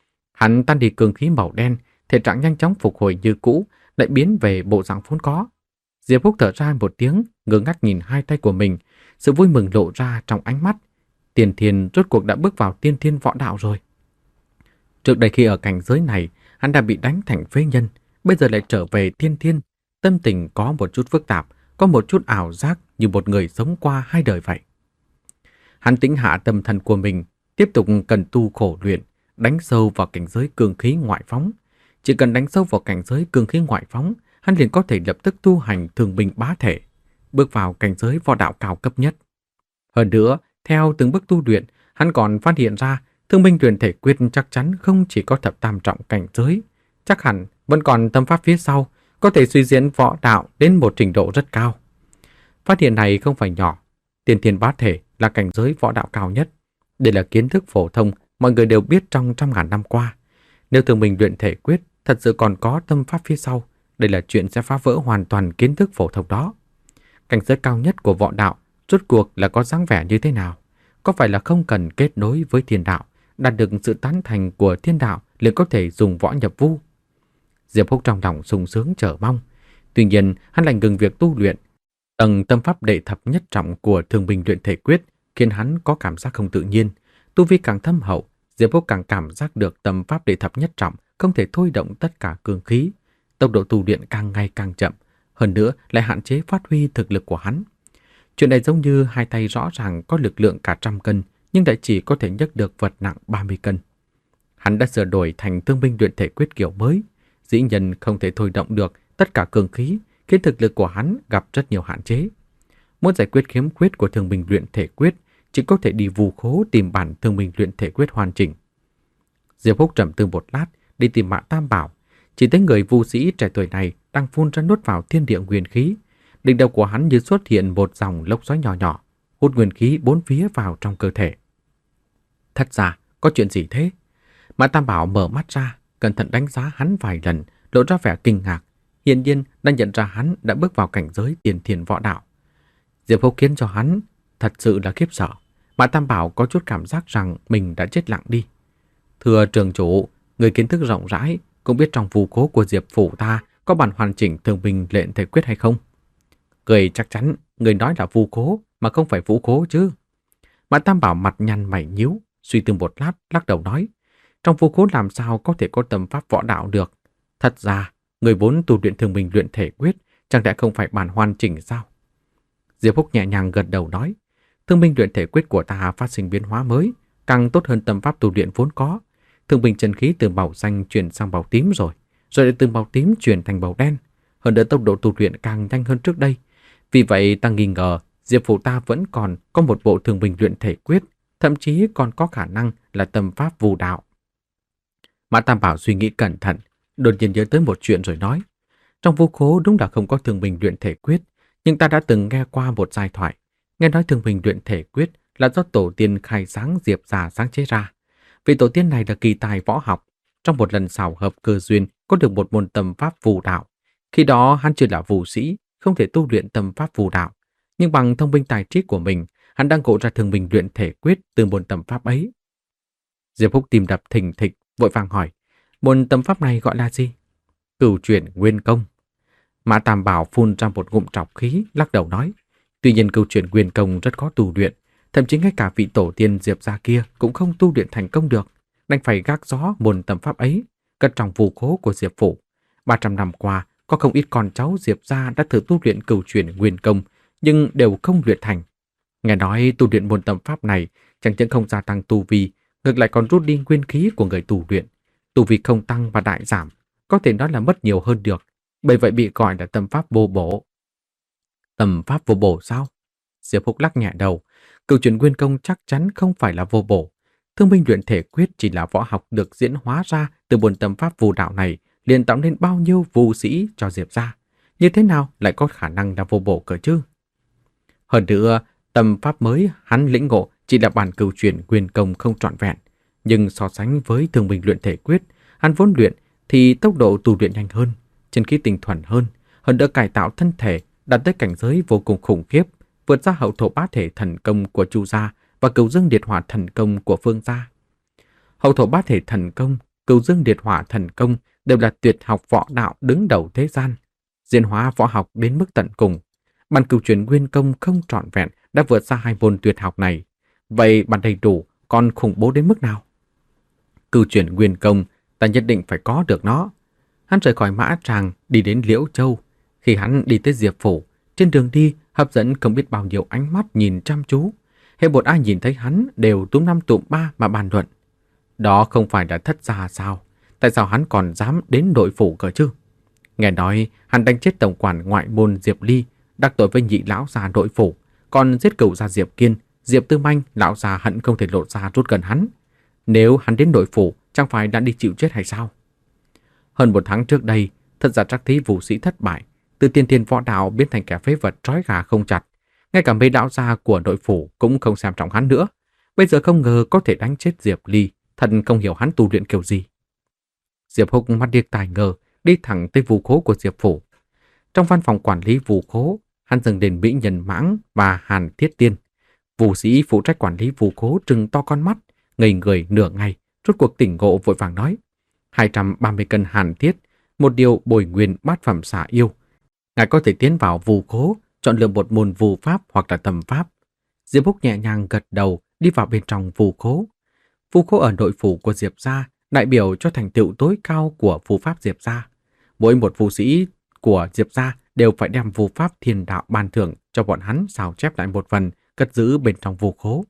Hắn tan đi cương khí màu đen, thể trạng nhanh chóng phục hồi như cũ, lại biến về bộ dạng vốn có. Diệp Húc thở ra một tiếng, ngơ ngác nhìn hai tay của mình, sự vui mừng lộ ra trong ánh mắt. Tiên thiên rốt cuộc đã bước vào tiên thiên võ đạo rồi. Trước đây khi ở cảnh giới này, hắn đã bị đánh thành phế nhân, bây giờ lại trở về tiên thiên, tâm tình có một chút phức tạp, có một chút ảo giác như một người sống qua hai đời vậy. Hắn tĩnh hạ tâm thần của mình, tiếp tục cần tu khổ luyện, đánh sâu vào cảnh giới cương khí ngoại phóng. Chỉ cần đánh sâu vào cảnh giới cương khí ngoại phóng, hắn liền có thể lập tức tu hành thương binh bá thể, bước vào cảnh giới võ đạo cao cấp nhất. Hơn nữa, theo từng bước tu luyện, hắn còn phát hiện ra thương binh luyện thể quyết chắc chắn không chỉ có thập tam trọng cảnh giới, chắc hẳn vẫn còn tâm pháp phía sau, có thể suy diễn võ đạo đến một trình độ rất cao. Phát hiện này không phải nhỏ, tiên thiên bá thể là cảnh giới võ đạo cao nhất. Đây là kiến thức phổ thông mọi người đều biết trong trăm ngàn năm qua. Nếu thương binh luyện thể quyết thật sự còn có tâm pháp phía sau, đây là chuyện sẽ phá vỡ hoàn toàn kiến thức phổ thông đó. Cảnh giới cao nhất của võ đạo rốt cuộc là có dáng vẻ như thế nào? Có phải là không cần kết nối với thiên đạo, đạt được sự tán thành của thiên đạo liền có thể dùng võ nhập vu? Diệp Húc trong lòng sung sướng chờ mong. Tuy nhiên, hắn lại ngừng việc tu luyện. Tầng tâm pháp đệ thập nhất trọng của thương binh luyện thể quyết khiến hắn có cảm giác không tự nhiên. Tu vi càng thâm hậu, Diệp Húc càng cảm giác được tâm pháp đệ thập nhất trọng không thể thôi động tất cả cương khí. Tốc độ tu luyện càng ngày càng chậm, hơn nữa lại hạn chế phát huy thực lực của hắn. Chuyện này giống như hai tay rõ ràng có lực lượng cả trăm cân, nhưng lại chỉ có thể nhấc được vật nặng ba mươi cân. Hắn đã sửa đổi thành thương binh luyện thể quyết kiểu mới, dĩ nhân không thể thôi động được tất cả cương khí, khiến thực lực của hắn gặp rất nhiều hạn chế. Muốn giải quyết khiếm khuyết của thương binh luyện thể quyết, chỉ có thể đi vù khố tìm bản thương binh luyện thể quyết hoàn chỉnh. Diệp Húc trầm tư một lát, đi tìm Mã Tam Bảo, chỉ thấy người vu sĩ trẻ tuổi này đang phun ra nuốt vào thiên địa nguyên khí. Đỉnh đầu của hắn như xuất hiện một dòng lốc xoáy nhỏ nhỏ, hút nguyên khí bốn phía vào trong cơ thể. Thật ra, có chuyện gì thế? Mã Tam Bảo mở mắt ra, cẩn thận đánh giá hắn vài lần, lộ ra vẻ kinh ngạc. Hiển nhiên đang nhận ra hắn đã bước vào cảnh giới tiền thiên võ đạo. Diệp Húc khiến cho hắn thật sự là khiếp sợ. Mã Tam Bảo có chút cảm giác rằng mình đã chết lặng đi. Thưa trường chủ, người kiến thức rộng rãi, cũng biết trong vũ khố của Diệp phủ ta có bản hoàn chỉnh thương binh luyện thể quyết hay không? Người chắc chắn người nói là vu khố mà không phải vũ khố chứ. Mã Tam Bảo mặt nhăn mày nhíu, suy tư một lát, lắc đầu nói: trong vu khố làm sao có thể có tâm pháp võ đạo được? Thật ra, người vốn tu luyện thương binh luyện thể quyết chẳng lẽ không phải bản hoàn chỉnh sao? Diệp Húc nhẹ nhàng gật đầu nói: thương binh luyện thể quyết của ta phát sinh biến hóa mới, càng tốt hơn tâm pháp tu luyện vốn có. Thương binh chân khí từ màu xanh chuyển sang màu tím rồi, rồi lại từ màu tím chuyển thành màu đen. Hơn nữa tốc độ tu luyện càng nhanh hơn trước đây. Vì vậy ta nghi ngờ Diệp phủ ta vẫn còn có một bộ thương binh luyện thể quyết, thậm chí còn có khả năng là tâm pháp vu đạo. Mã Tam Bảo suy nghĩ cẩn thận, đột nhiên nhớ tới một chuyện rồi nói: trong vu khố đúng là không có thương binh luyện thể quyết, nhưng ta đã từng nghe qua một giai thoại, nghe nói thương minh luyện thể quyết là do tổ tiên khai sáng Diệp gia sáng chế ra. Vị tổ tiên này là kỳ tài võ học, trong một lần xảo hợp cơ duyên có được một môn tâm pháp phù đạo. Khi đó hắn chưa là vũ sĩ, không thể tu luyện tâm pháp phù đạo, nhưng bằng thông minh tài trí của mình, hắn đang ngộ ra thương minh luyện thể quyết từ môn tâm pháp ấy. Diệp Húc tim đập thình thịch, vội vàng hỏi, môn tâm pháp này gọi là gì? Cửu chuyển nguyên công. Mã Tam Bảo phun ra một ngụm trọc khí, lắc đầu nói, tuy nhiên cửu chuyển nguyên công rất khó tu luyện, thậm chí ngay cả vị tổ tiên Diệp gia kia cũng không tu luyện thành công được, đành phải gác gió môn tâm pháp ấy, cất trong phù khố của Diệp phủ. ba trăm năm qua, có không ít con cháu Diệp gia đã thử tu luyện cửu chuyển nguyên công, nhưng đều không luyện thành. Nghe nói tu luyện môn tâm pháp này chẳng những không gia tăng tu vi, ngược lại còn rút đi nguyên khí của người tu luyện. Tu vi không tăng và đại giảm, có thể nói là mất nhiều hơn được, bởi vậy bị gọi là tâm pháp vô bổ. Tâm pháp vô bổ sao? Diệp Húc lắc nhẹ đầu, cửu chuyển nguyên công chắc chắn không phải là vô bổ. Thương minh luyện thể quyết chỉ là võ học được diễn hóa ra từ môn tâm pháp phù đạo này, liền tạo nên bao nhiêu vũ sĩ cho Diệp gia. Như thế nào lại có khả năng là vô bổ cơ chứ? Hơn nữa, tâm pháp mới hắn lĩnh ngộ chỉ là bản cửu chuyển nguyên công không trọn vẹn, nhưng so sánh với thương minh luyện thể quyết, hắn vốn luyện thì tốc độ tu luyện nhanh hơn, chân khí tinh thuần hơn, hơn nữa cải tạo thân thể đạt tới cảnh giới vô cùng khủng khiếp, vượt ra hậu thổ bá thể thần công của Chu gia và cửu dương liệt hỏa thần công của Phương gia. Hậu thổ bá thể thần công, cửu dương liệt hỏa thần công đều là tuyệt học võ đạo đứng đầu thế gian, diễn hóa võ học đến mức tận cùng. Bản cửu chuyển nguyên công không trọn vẹn đã vượt ra hai môn tuyệt học này, vậy bản đầy đủ còn khủng bố đến mức nào? Cửu chuyển nguyên công, ta nhất định phải có được nó. Hắn rời khỏi Mã Tràng đi đến Liễu Châu. Khi hắn đi tới Diệp phủ, trên đường đi hấp dẫn không biết bao nhiêu ánh mắt nhìn chăm chú. Hệ một ai nhìn thấy hắn đều túm năm tụm ba mà bàn luận. Đó không phải là thất gia sao? Tại sao hắn còn dám đến nội phủ cơ chứ? Nghe nói hắn đánh chết tổng quản ngoại môn Diệp Ly, đắc tội với nhị lão già nội phủ, còn giết cửu gia Diệp Kiên, Diệp Tư Manh, lão già hận không thể lột ra rút gần hắn. Nếu hắn đến nội phủ, chẳng phải đã đi chịu chết hay sao? Hơn một tháng trước đây, thật giả trắc thí vũ sĩ thất bại, từ tiên thiên võ đạo biến thành kẻ phế vật trói gà không chặt. Ngay cả mấy đạo gia của nội phủ cũng không xem trọng hắn nữa. Bây giờ không ngờ có thể đánh chết Diệp Ly, thật không hiểu hắn tu luyện kiểu gì. Diệp Húc mắt điếc tai ngơ, đi thẳng tới vũ khố của Diệp phủ. Trong văn phòng quản lý vũ khố, hắn dừng đến Mỹ Nhân Mãng và Hàn Thiết Tiên. Vũ sĩ phụ trách quản lý vũ khố trừng to con mắt, ngây người nửa ngày, rốt cuộc tỉnh ngộ vội vàng nói: hai trăm ba mươi cân hàn thiết, một điều bồi nguyên bát phẩm xả yêu. Ngài có thể tiến vào vũ khố, chọn lựa một môn vũ pháp hoặc là tầm pháp. Diệp Húc nhẹ nhàng gật đầu, đi vào bên trong vũ khố. Vũ khố ở nội phủ của Diệp gia, đại biểu cho thành tựu tối cao của vũ pháp Diệp gia. Mỗi một vũ sĩ của Diệp gia đều phải đem vũ pháp thiên đạo ban thưởng cho bọn hắn sao chép lại một phần, cất giữ bên trong vũ khố.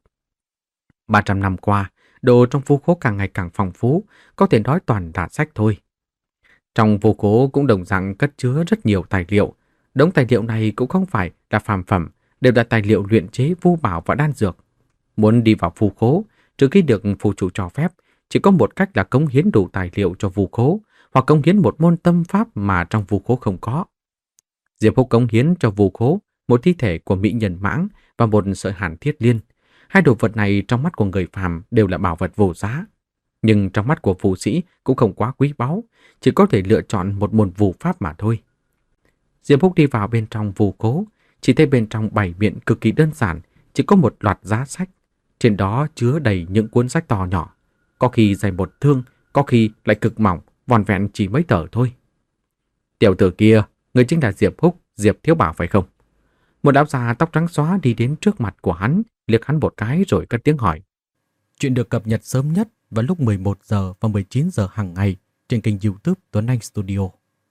ba trăm năm qua, đồ trong vũ khố càng ngày càng phong phú, có thể nói toàn là sách thôi. Trong vũ khố cũng đồng dạng cất chứa rất nhiều tài liệu. Đống tài liệu này cũng không phải là phàm phẩm, đều là tài liệu luyện chế vu bảo và đan dược. Muốn đi vào vũ khố, trừ khi được phù chủ cho phép, chỉ có một cách là cống hiến đủ tài liệu cho vũ khố, hoặc cống hiến một môn tâm pháp mà trong vũ khố không có. Diệp Húc cống hiến cho vũ khố một thi thể của Mỹ Nhân Mãng và một sợi hàn thiết liên. Hai đồ vật này trong mắt của người phàm đều là bảo vật vô giá, nhưng trong mắt của vũ sĩ cũng không quá quý báu, chỉ có thể lựa chọn một môn vũ pháp mà thôi. Diệp Húc đi vào bên trong vũ khố, chỉ thấy bên trong bày biện cực kỳ đơn giản, chỉ có một loạt giá sách, trên đó chứa đầy những cuốn sách to nhỏ, có khi dày một thương, có khi lại cực mỏng, vòn vẹn chỉ mấy tờ thôi. Tiểu tử kia, người chính là Diệp Húc, Diệp Thiếu Bảo phải không? Một lão già tóc trắng xóa đi đến trước mặt của hắn, liếc hắn một cái rồi cất tiếng hỏi. Chuyện được cập nhật sớm nhất vào lúc mười một giờ và mười chín giờ hàng ngày trên kênh YouTube Tuấn Anh Studio.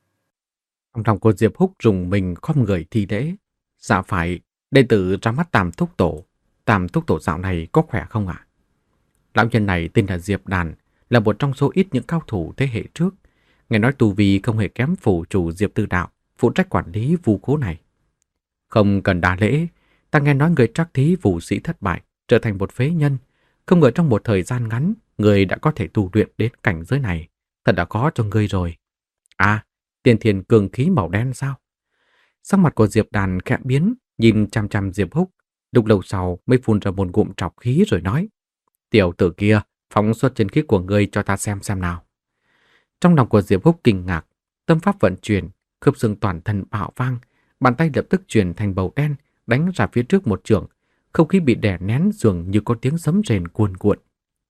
Trong lòng của Diệp Húc rùng mình khom người thi lễ. Dạ phải, đệ tử ra mắt Tam Thúc Tổ. Tam Thúc Tổ dạo này có khỏe không ạ? Lão nhân này tên là Diệp Đàn, là một trong số ít những cao thủ thế hệ trước. Nghe nói tu vi không hề kém phủ chủ Diệp Tư Đạo, phụ trách quản lý vũ khố này. Không cần đa lễ, ta nghe nói người trắc thí vũ sĩ thất bại, trở thành một phế nhân. Không ngờ trong một thời gian ngắn, người đã có thể tu luyện đến cảnh giới này. Thật đã có cho ngươi rồi. À, tiền thiền cường khí màu đen sao? Sắc mặt của Diệp Đàn khẽ biến, nhìn chằm chằm Diệp Húc, lúc lâu sau mới phun ra một ngụm trọc khí rồi nói: "Tiểu tử kia, phóng xuất chân khí của ngươi cho ta xem xem nào." Trong lòng của Diệp Húc kinh ngạc, tâm pháp vận chuyển, khớp xương toàn thân bạo vang, bàn tay lập tức chuyển thành bầu đen, đánh ra phía trước một trường, không khí bị đè nén dường như có tiếng sấm rền cuồn cuộn.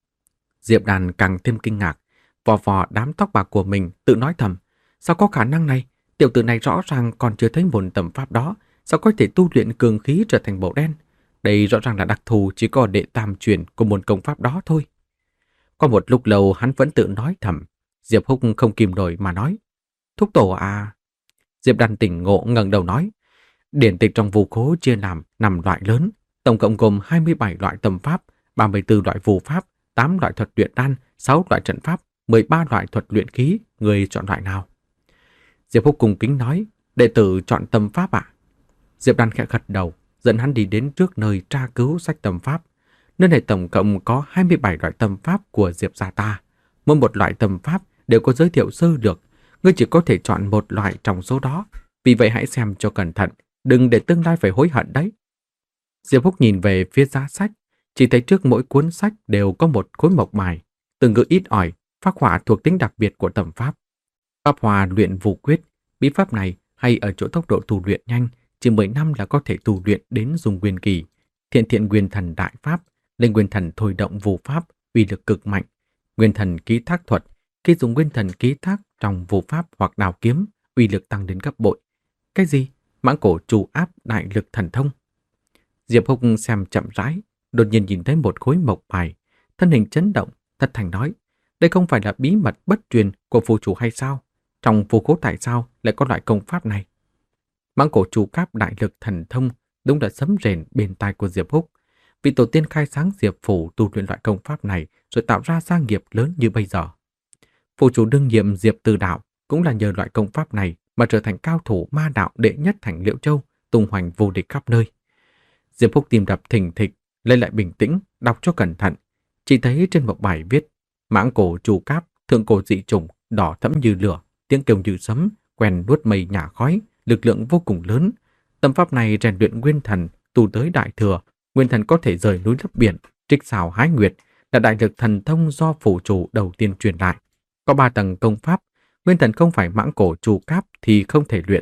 Diệp Đàn càng thêm kinh ngạc, vò vò đám tóc bạc của mình, tự nói thầm: sao có khả năng này? Tiểu tử này rõ ràng còn chưa thấy môn tầm pháp đó, sao có thể tu luyện cường khí trở thành bầu đen? Đây rõ ràng là đặc thù chỉ có đệ tam truyền của môn công pháp đó thôi. Qua một lúc lâu hắn vẫn tự nói thầm. Diệp Húc không kìm nổi mà nói: "Thúc tổ à?" Diệp Đàn tỉnh ngộ ngẩng đầu nói: "Điển tịch trong vu khố chia làm năm loại lớn, tổng cộng gồm hai mươi bảy loại tâm pháp, ba mươi tư loại phù pháp, tám loại thuật luyện đan, sáu loại trận pháp, mười ba loại thuật luyện khí, người chọn loại nào?" Diệp Húc cung kính nói: "Đệ tử chọn tâm pháp ạ." Diệp Đàn khẽ gật đầu, dẫn hắn đi đến trước nơi tra cứu sách tâm pháp. Nơi này tổng cộng có hai mươi bảy loại tâm pháp của Diệp gia ta. Mỗi một loại tâm pháp đều có giới thiệu sơ lược, ngươi chỉ có thể chọn một loại trong số đó. Vì vậy hãy xem cho cẩn thận, đừng để tương lai phải hối hận đấy. Diệp Húc nhìn về phía giá sách, chỉ thấy trước mỗi cuốn sách đều có một khối mộc bài, từ ngữ ít ỏi, phác họa thuộc tính đặc biệt của tâm pháp. Pháp hòa luyện vũ quyết, bí pháp này hay ở chỗ tốc độ tu luyện nhanh, chỉ mười năm là có thể tu luyện đến dùng nguyên kỳ. Thiện thiện nguyên thần đại pháp, lên nguyên thần thôi động vũ pháp, uy lực cực mạnh. Nguyên thần ký thác thuật, khi dùng nguyên thần ký thác trong vũ pháp hoặc đào kiếm, uy lực tăng đến gấp bội. Cái gì? Mãng cổ trù áp đại lực thần thông. Diệp Húc xem chậm rãi, đột nhiên nhìn thấy một khối mộc bài, thân hình chấn động, thật thành nói: "Đây không phải là bí mật bất truyền của phù chủ hay sao? Trong phù khố tại sao lại có loại công pháp này?" Mãng cổ trù áp đại lực thần thông đúng là sấm rền bên tai của Diệp Húc. Vị tổ tiên khai sáng Diệp phủ tu luyện loại công pháp này rồi tạo ra gia nghiệp lớn như bây giờ. Phù chủ đương nhiệm Diệp Từ Đạo cũng là nhờ loại công pháp này mà trở thành cao thủ ma đạo đệ nhất thành Liễu Châu, tung hoành vô địch khắp nơi. Diệp Húc tim đập thình thịch, lên lại bình tĩnh, đọc cho cẩn thận. Chỉ thấy trên một bài viết: "Mãng cổ trù cáp, thượng cổ dị chủng, đỏ thẫm như lửa, tiếng kêu như sấm, quen nuốt mây nhả khói, lực lượng vô cùng lớn. Tâm pháp này rèn luyện nguyên thần, tu tới đại thừa, nguyên thần có thể rời núi lấp biển, trích xào hái nguyệt, là đại lực thần thông do phủ chủ đầu tiên truyền lại. Có ba tầng công pháp, nguyên thần không phải mãng cổ trù cáp thì không thể luyện."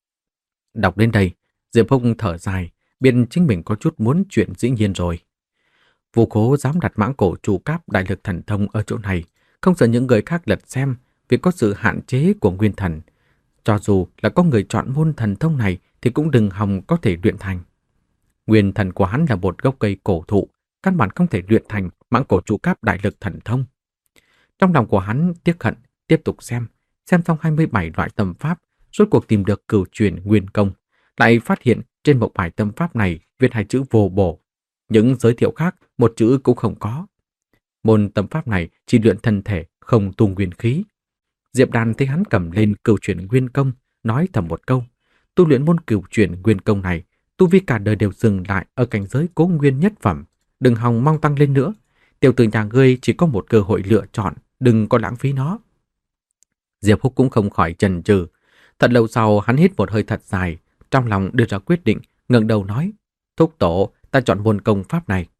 Đọc đến đây, Diệp Húc thở dài, biết chính mình có chút muốn chuyện dĩ nhiên rồi. Vu khố dám đặt mãng cổ trù cáp đại lực thần thông ở chỗ này, không sợ những người khác lật xem vì có sự hạn chế của nguyên thần. Cho dù là có người chọn môn thần thông này thì cũng đừng hòng có thể luyện thành. Nguyên thần của hắn là một gốc cây cổ thụ, căn bản không thể luyện thành mãng cổ trụ cáp đại lực thần thông. Trong lòng của hắn tiếc hận, tiếp tục xem, xem xong hai mươi bảy loại tâm pháp, rốt cuộc tìm được cửu truyền nguyên công, lại phát hiện trên một bài tâm pháp này viết hai chữ vô bổ, những giới thiệu khác một chữ cũng không có. Môn tâm pháp này chỉ luyện thân thể, không tu nguyên khí. Diệp Đàn thấy hắn cầm lên cửu truyền nguyên công, nói thầm một câu: tu luyện môn cửu truyền nguyên công này, tu vi cả đời đều dừng lại ở cảnh giới cố nguyên nhất phẩm, đừng hòng mong tăng lên nữa. Tiểu tử nhà ngươi chỉ có một cơ hội lựa chọn, đừng có lãng phí nó. Diệp Húc cũng không khỏi chần chừ. Thật lâu sau hắn hít một hơi thật dài, trong lòng đưa ra quyết định, ngẩng đầu nói: "Thúc tổ, ta chọn môn công pháp này."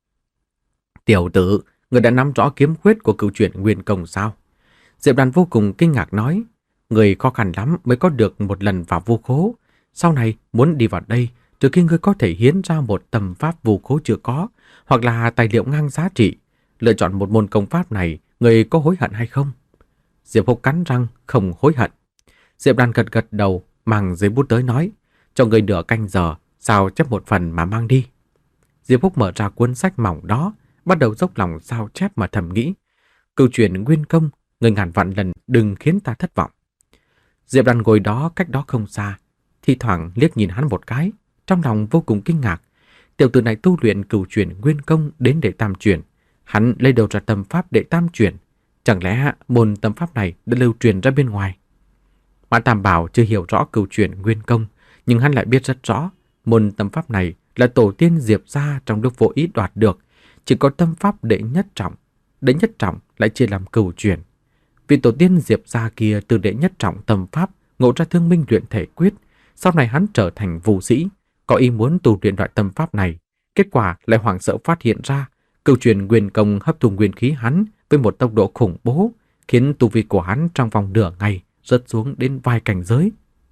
"Tiểu tử, người đã nắm rõ kiếm quyết của cửu truyền nguyên công sao?" Diệp Đàn vô cùng kinh ngạc nói: "Người khó khăn lắm mới có được một lần vào vu khố, sau này muốn đi vào đây, trừ khi ngươi có thể hiến ra một tầm pháp vu khố chưa có, hoặc là tài liệu ngang giá trị. Lựa chọn một môn công pháp này, người có hối hận hay không?" Diệp Húc cắn răng không hối hận. Diệp Đàn gật gật đầu, mang giấy bút tới nói: "Cho người nửa canh giờ, sao chép một phần mà mang đi." Diệp Húc mở ra cuốn sách mỏng đó, bắt đầu dốc lòng sao chép mà thầm nghĩ: cửu truyền nguyên công, người ngàn vạn lần đừng khiến ta thất vọng. Diệp Đàn ngồi đó cách đó không xa, thi thoảng liếc nhìn hắn một cái, trong lòng vô cùng kinh ngạc. Tiểu tử này tu luyện cửu truyền nguyên công đến đệ tam truyền, hắn lấy đầu ra tâm pháp đệ tam truyền, chẳng lẽ môn tâm pháp này đã lưu truyền ra bên ngoài? Mã Tam Bảo chưa hiểu rõ cửu truyền nguyên công, nhưng hắn lại biết rất rõ môn tâm pháp này là tổ tiên Diệp gia trong lúc vô ý đoạt được, chỉ có tâm pháp đệ nhất trọng, đệ nhất trọng lại chia làm cửu truyền. Vì tổ tiên Diệp gia kia từ đệ nhất trọng tâm pháp ngộ ra thương minh luyện thể quyết, sau này hắn trở thành vũ sĩ, có ý muốn tu luyện loại tâm pháp này, kết quả lại hoảng sợ phát hiện ra cửu truyền nguyên công hấp thu nguyên khí hắn với một tốc độ khủng bố, khiến tu vi của hắn trong vòng nửa ngày rớt xuống đến vài cảnh giới.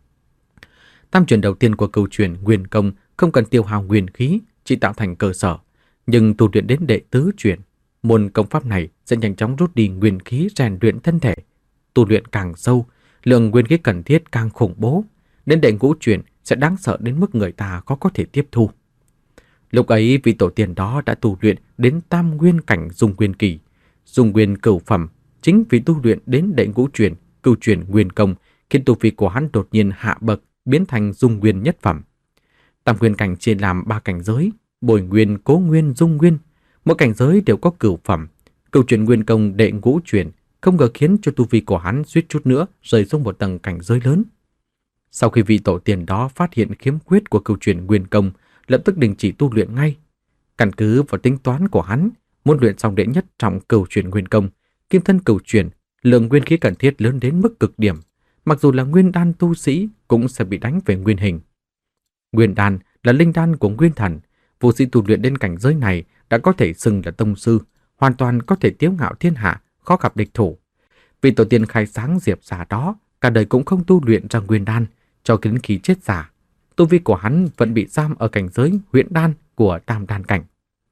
Tam truyền đầu tiên của cửu truyền nguyên công không cần tiêu hao nguyên khí, chỉ tạo thành cơ sở, nhưng tu luyện đến đệ tứ truyền, môn công pháp này sẽ nhanh chóng rút đi nguyên khí rèn luyện thân thể. Tu luyện càng sâu, lượng nguyên khí cần thiết càng khủng bố, đến đệ ngũ truyền sẽ đáng sợ đến mức người ta khó có thể tiếp thu. Lúc ấy vị tổ tiên đó đã tu luyện đến tam nguyên cảnh dung nguyên kỳ, dung nguyên cửu phẩm. Chính vì tu luyện đến đệ ngũ truyền, cửu truyền nguyên công khiến tu vi của hắn đột nhiên hạ bậc, biến thành dung nguyên nhất phẩm. Tam nguyên cảnh chia làm ba cảnh giới: bồi nguyên, cố nguyên, dung nguyên. Mỗi cảnh giới đều có cửu phẩm. Cửu truyền nguyên công đệ ngũ truyền không ngờ khiến cho tu vi của hắn suýt chút nữa rơi xuống một tầng cảnh giới lớn. Sau khi vị tổ tiên đó phát hiện khiếm khuyết của cửu truyền nguyên công, lập tức đình chỉ tu luyện ngay. Căn cứ vào tính toán của hắn, muốn luyện xong đệ nhất trọng cửu truyền nguyên công, kim thân cửu truyền, lượng nguyên khí cần thiết lớn đến mức cực điểm, mặc dù là nguyên đan tu sĩ cũng sẽ bị đánh về nguyên hình. Nguyên đan là linh đan của nguyên thần, vũ sĩ tu luyện đến cảnh giới này đã có thể xưng là tông sư, hoàn toàn có thể tiếu ngạo thiên hạ, khó gặp địch thủ. Vị tổ tiên khai sáng Diệp Giả đó cả đời cũng không tu luyện ra nguyên đan, cho đến khi chết giả, tu vi của hắn vẫn bị giam ở cảnh giới huyễn đan của tam đan cảnh.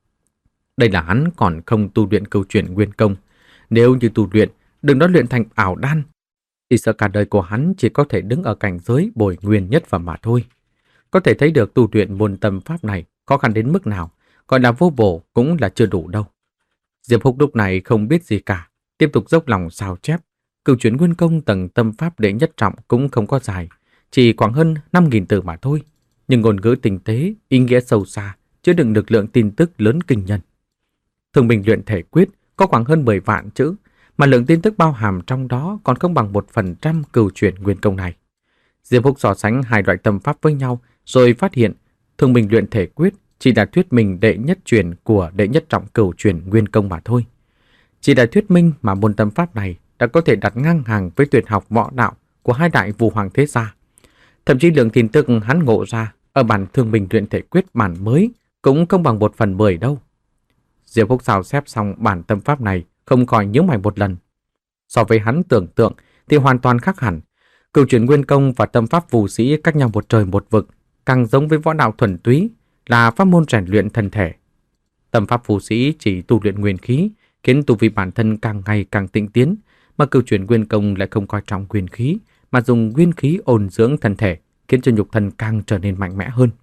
Đây là hắn còn không tu luyện cửu truyền nguyên công. Nếu như tu luyện, đừng nói luyện thành ảo đan, thì sợ cả đời của hắn chỉ có thể đứng ở cảnh giới bồi nguyên nhất phẩm mà thôi. Có thể thấy được tu luyện môn tâm pháp này khó khăn đến mức nào, gọi là vô bổ cũng là chưa đủ đâu. Diệp Húc lúc này không biết gì cả, tiếp tục dốc lòng sao chép. Cửu truyền nguyên công tầng tâm pháp đệ nhất trọng cũng không có dài, chỉ khoảng hơn năm nghìn từ mà thôi. Nhưng ngôn ngữ tinh tế, ý nghĩa sâu xa, chứa đựng lực lượng tin tức lớn kinh nhân. Thường bình luyện thể quyết có khoảng hơn mười vạn chữ, mà lượng tin tức bao hàm trong đó còn không bằng một phần trăm cửu truyền nguyên công này. Diệp Húc so sánh hai loại tâm pháp với nhau, rồi phát hiện thường bình luyện thể quyết chỉ là thuyết minh đệ nhất truyền của đệ nhất trọng cửu truyền nguyên công mà thôi. Chỉ là thuyết minh mà môn tâm pháp này đã có thể đặt ngang hàng với tuyệt học võ đạo của hai đại vũ hoàng thế gia. Thậm chí lượng tin tức hắn ngộ ra ở bản thường bình luyện thể quyết bản mới cũng không bằng một phần mười đâu. Diệp Húc sao xếp xong bản tâm pháp này không khỏi nhíu mày một lần. So với hắn tưởng tượng thì hoàn toàn khác hẳn. Cửu truyền nguyên công và tâm pháp phù sĩ cách nhau một trời một vực, càng giống với võ đạo thuần túy, là pháp môn rèn luyện thân thể. Tâm pháp phù sĩ chỉ tu luyện nguyên khí, khiến tu vi bản thân càng ngày càng tinh tiến, mà cửu truyền nguyên công lại không coi trọng nguyên khí, mà dùng nguyên khí ôn dưỡng thân thể, khiến cho nhục thân càng trở nên mạnh mẽ hơn.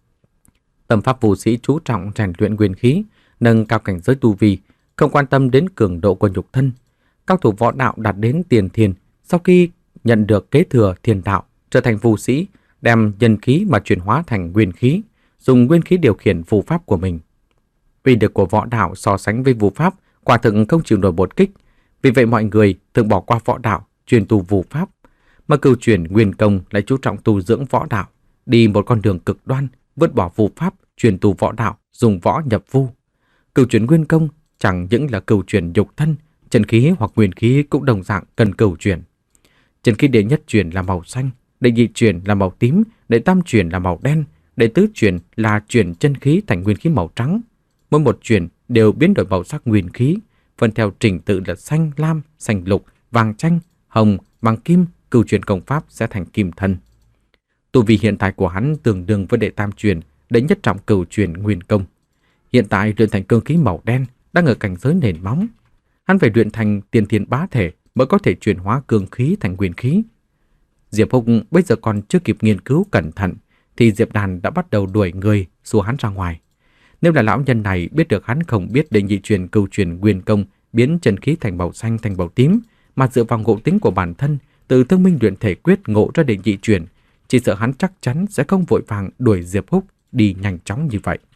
Tâm pháp phù sĩ chú trọng rèn luyện nguyên khí, nâng cao cảnh giới tu vi, không quan tâm đến cường độ của nhục thân. Cao thủ võ đạo đạt đến tiền thiền, sau khi nhận được kế thừa thiền đạo, trở thành phù sĩ, đem nhân khí mà chuyển hóa thành nguyên khí, dùng nguyên khí điều khiển phù pháp của mình. Uy lực của võ đạo so sánh với phù pháp quả thực không chịu nổi một kích, vì vậy mọi người thường bỏ qua võ đạo, truyền tu phù pháp, mà cửu truyền nguyên công lại chú trọng tu dưỡng võ đạo, đi một con đường cực đoan, vứt bỏ phù pháp, truyền tu võ đạo, dùng võ nhập vu. Cửu truyền nguyên công chẳng những là cửu truyền nhục thân, chân khí hoặc nguyên khí cũng đồng dạng cần cửu truyền. Chân khí đệ nhất truyền là màu xanh, đệ nhị truyền là màu tím, đệ tam truyền là màu đen, đệ tứ truyền là chuyển chân khí thành nguyên khí màu trắng. Mỗi một truyền đều biến đổi màu sắc nguyên khí, phân theo trình tự là xanh lam, xanh lục, vàng chanh, hồng, vàng kim. Cửu truyền công pháp sẽ thành kim thân. Tu vi hiện tại của hắn tương đương với đệ tam truyền, đệ nhất trọng cửu truyền nguyên công. Hiện tại luyện thành cương khí màu đen, đang ở cảnh giới nền móng. Hắn phải luyện thành tiên thiên bá thể mới có thể chuyển hóa cương khí thành nguyên khí. Diệp Húc bây giờ còn chưa kịp nghiên cứu cẩn thận, thì Diệp Đàn đã bắt đầu đuổi người xua hắn ra ngoài. Nếu là lão nhân này biết được hắn không biết đệ nhị truyền cửu truyền nguyên công biến chân khí thành màu xanh thành màu tím, mà dựa vào ngộ tính của bản thân từ thương minh luyện thể quyết ngộ ra đệ nhị truyền, chỉ sợ hắn chắc chắn sẽ không vội vàng đuổi Diệp Húc đi nhanh chóng như vậy.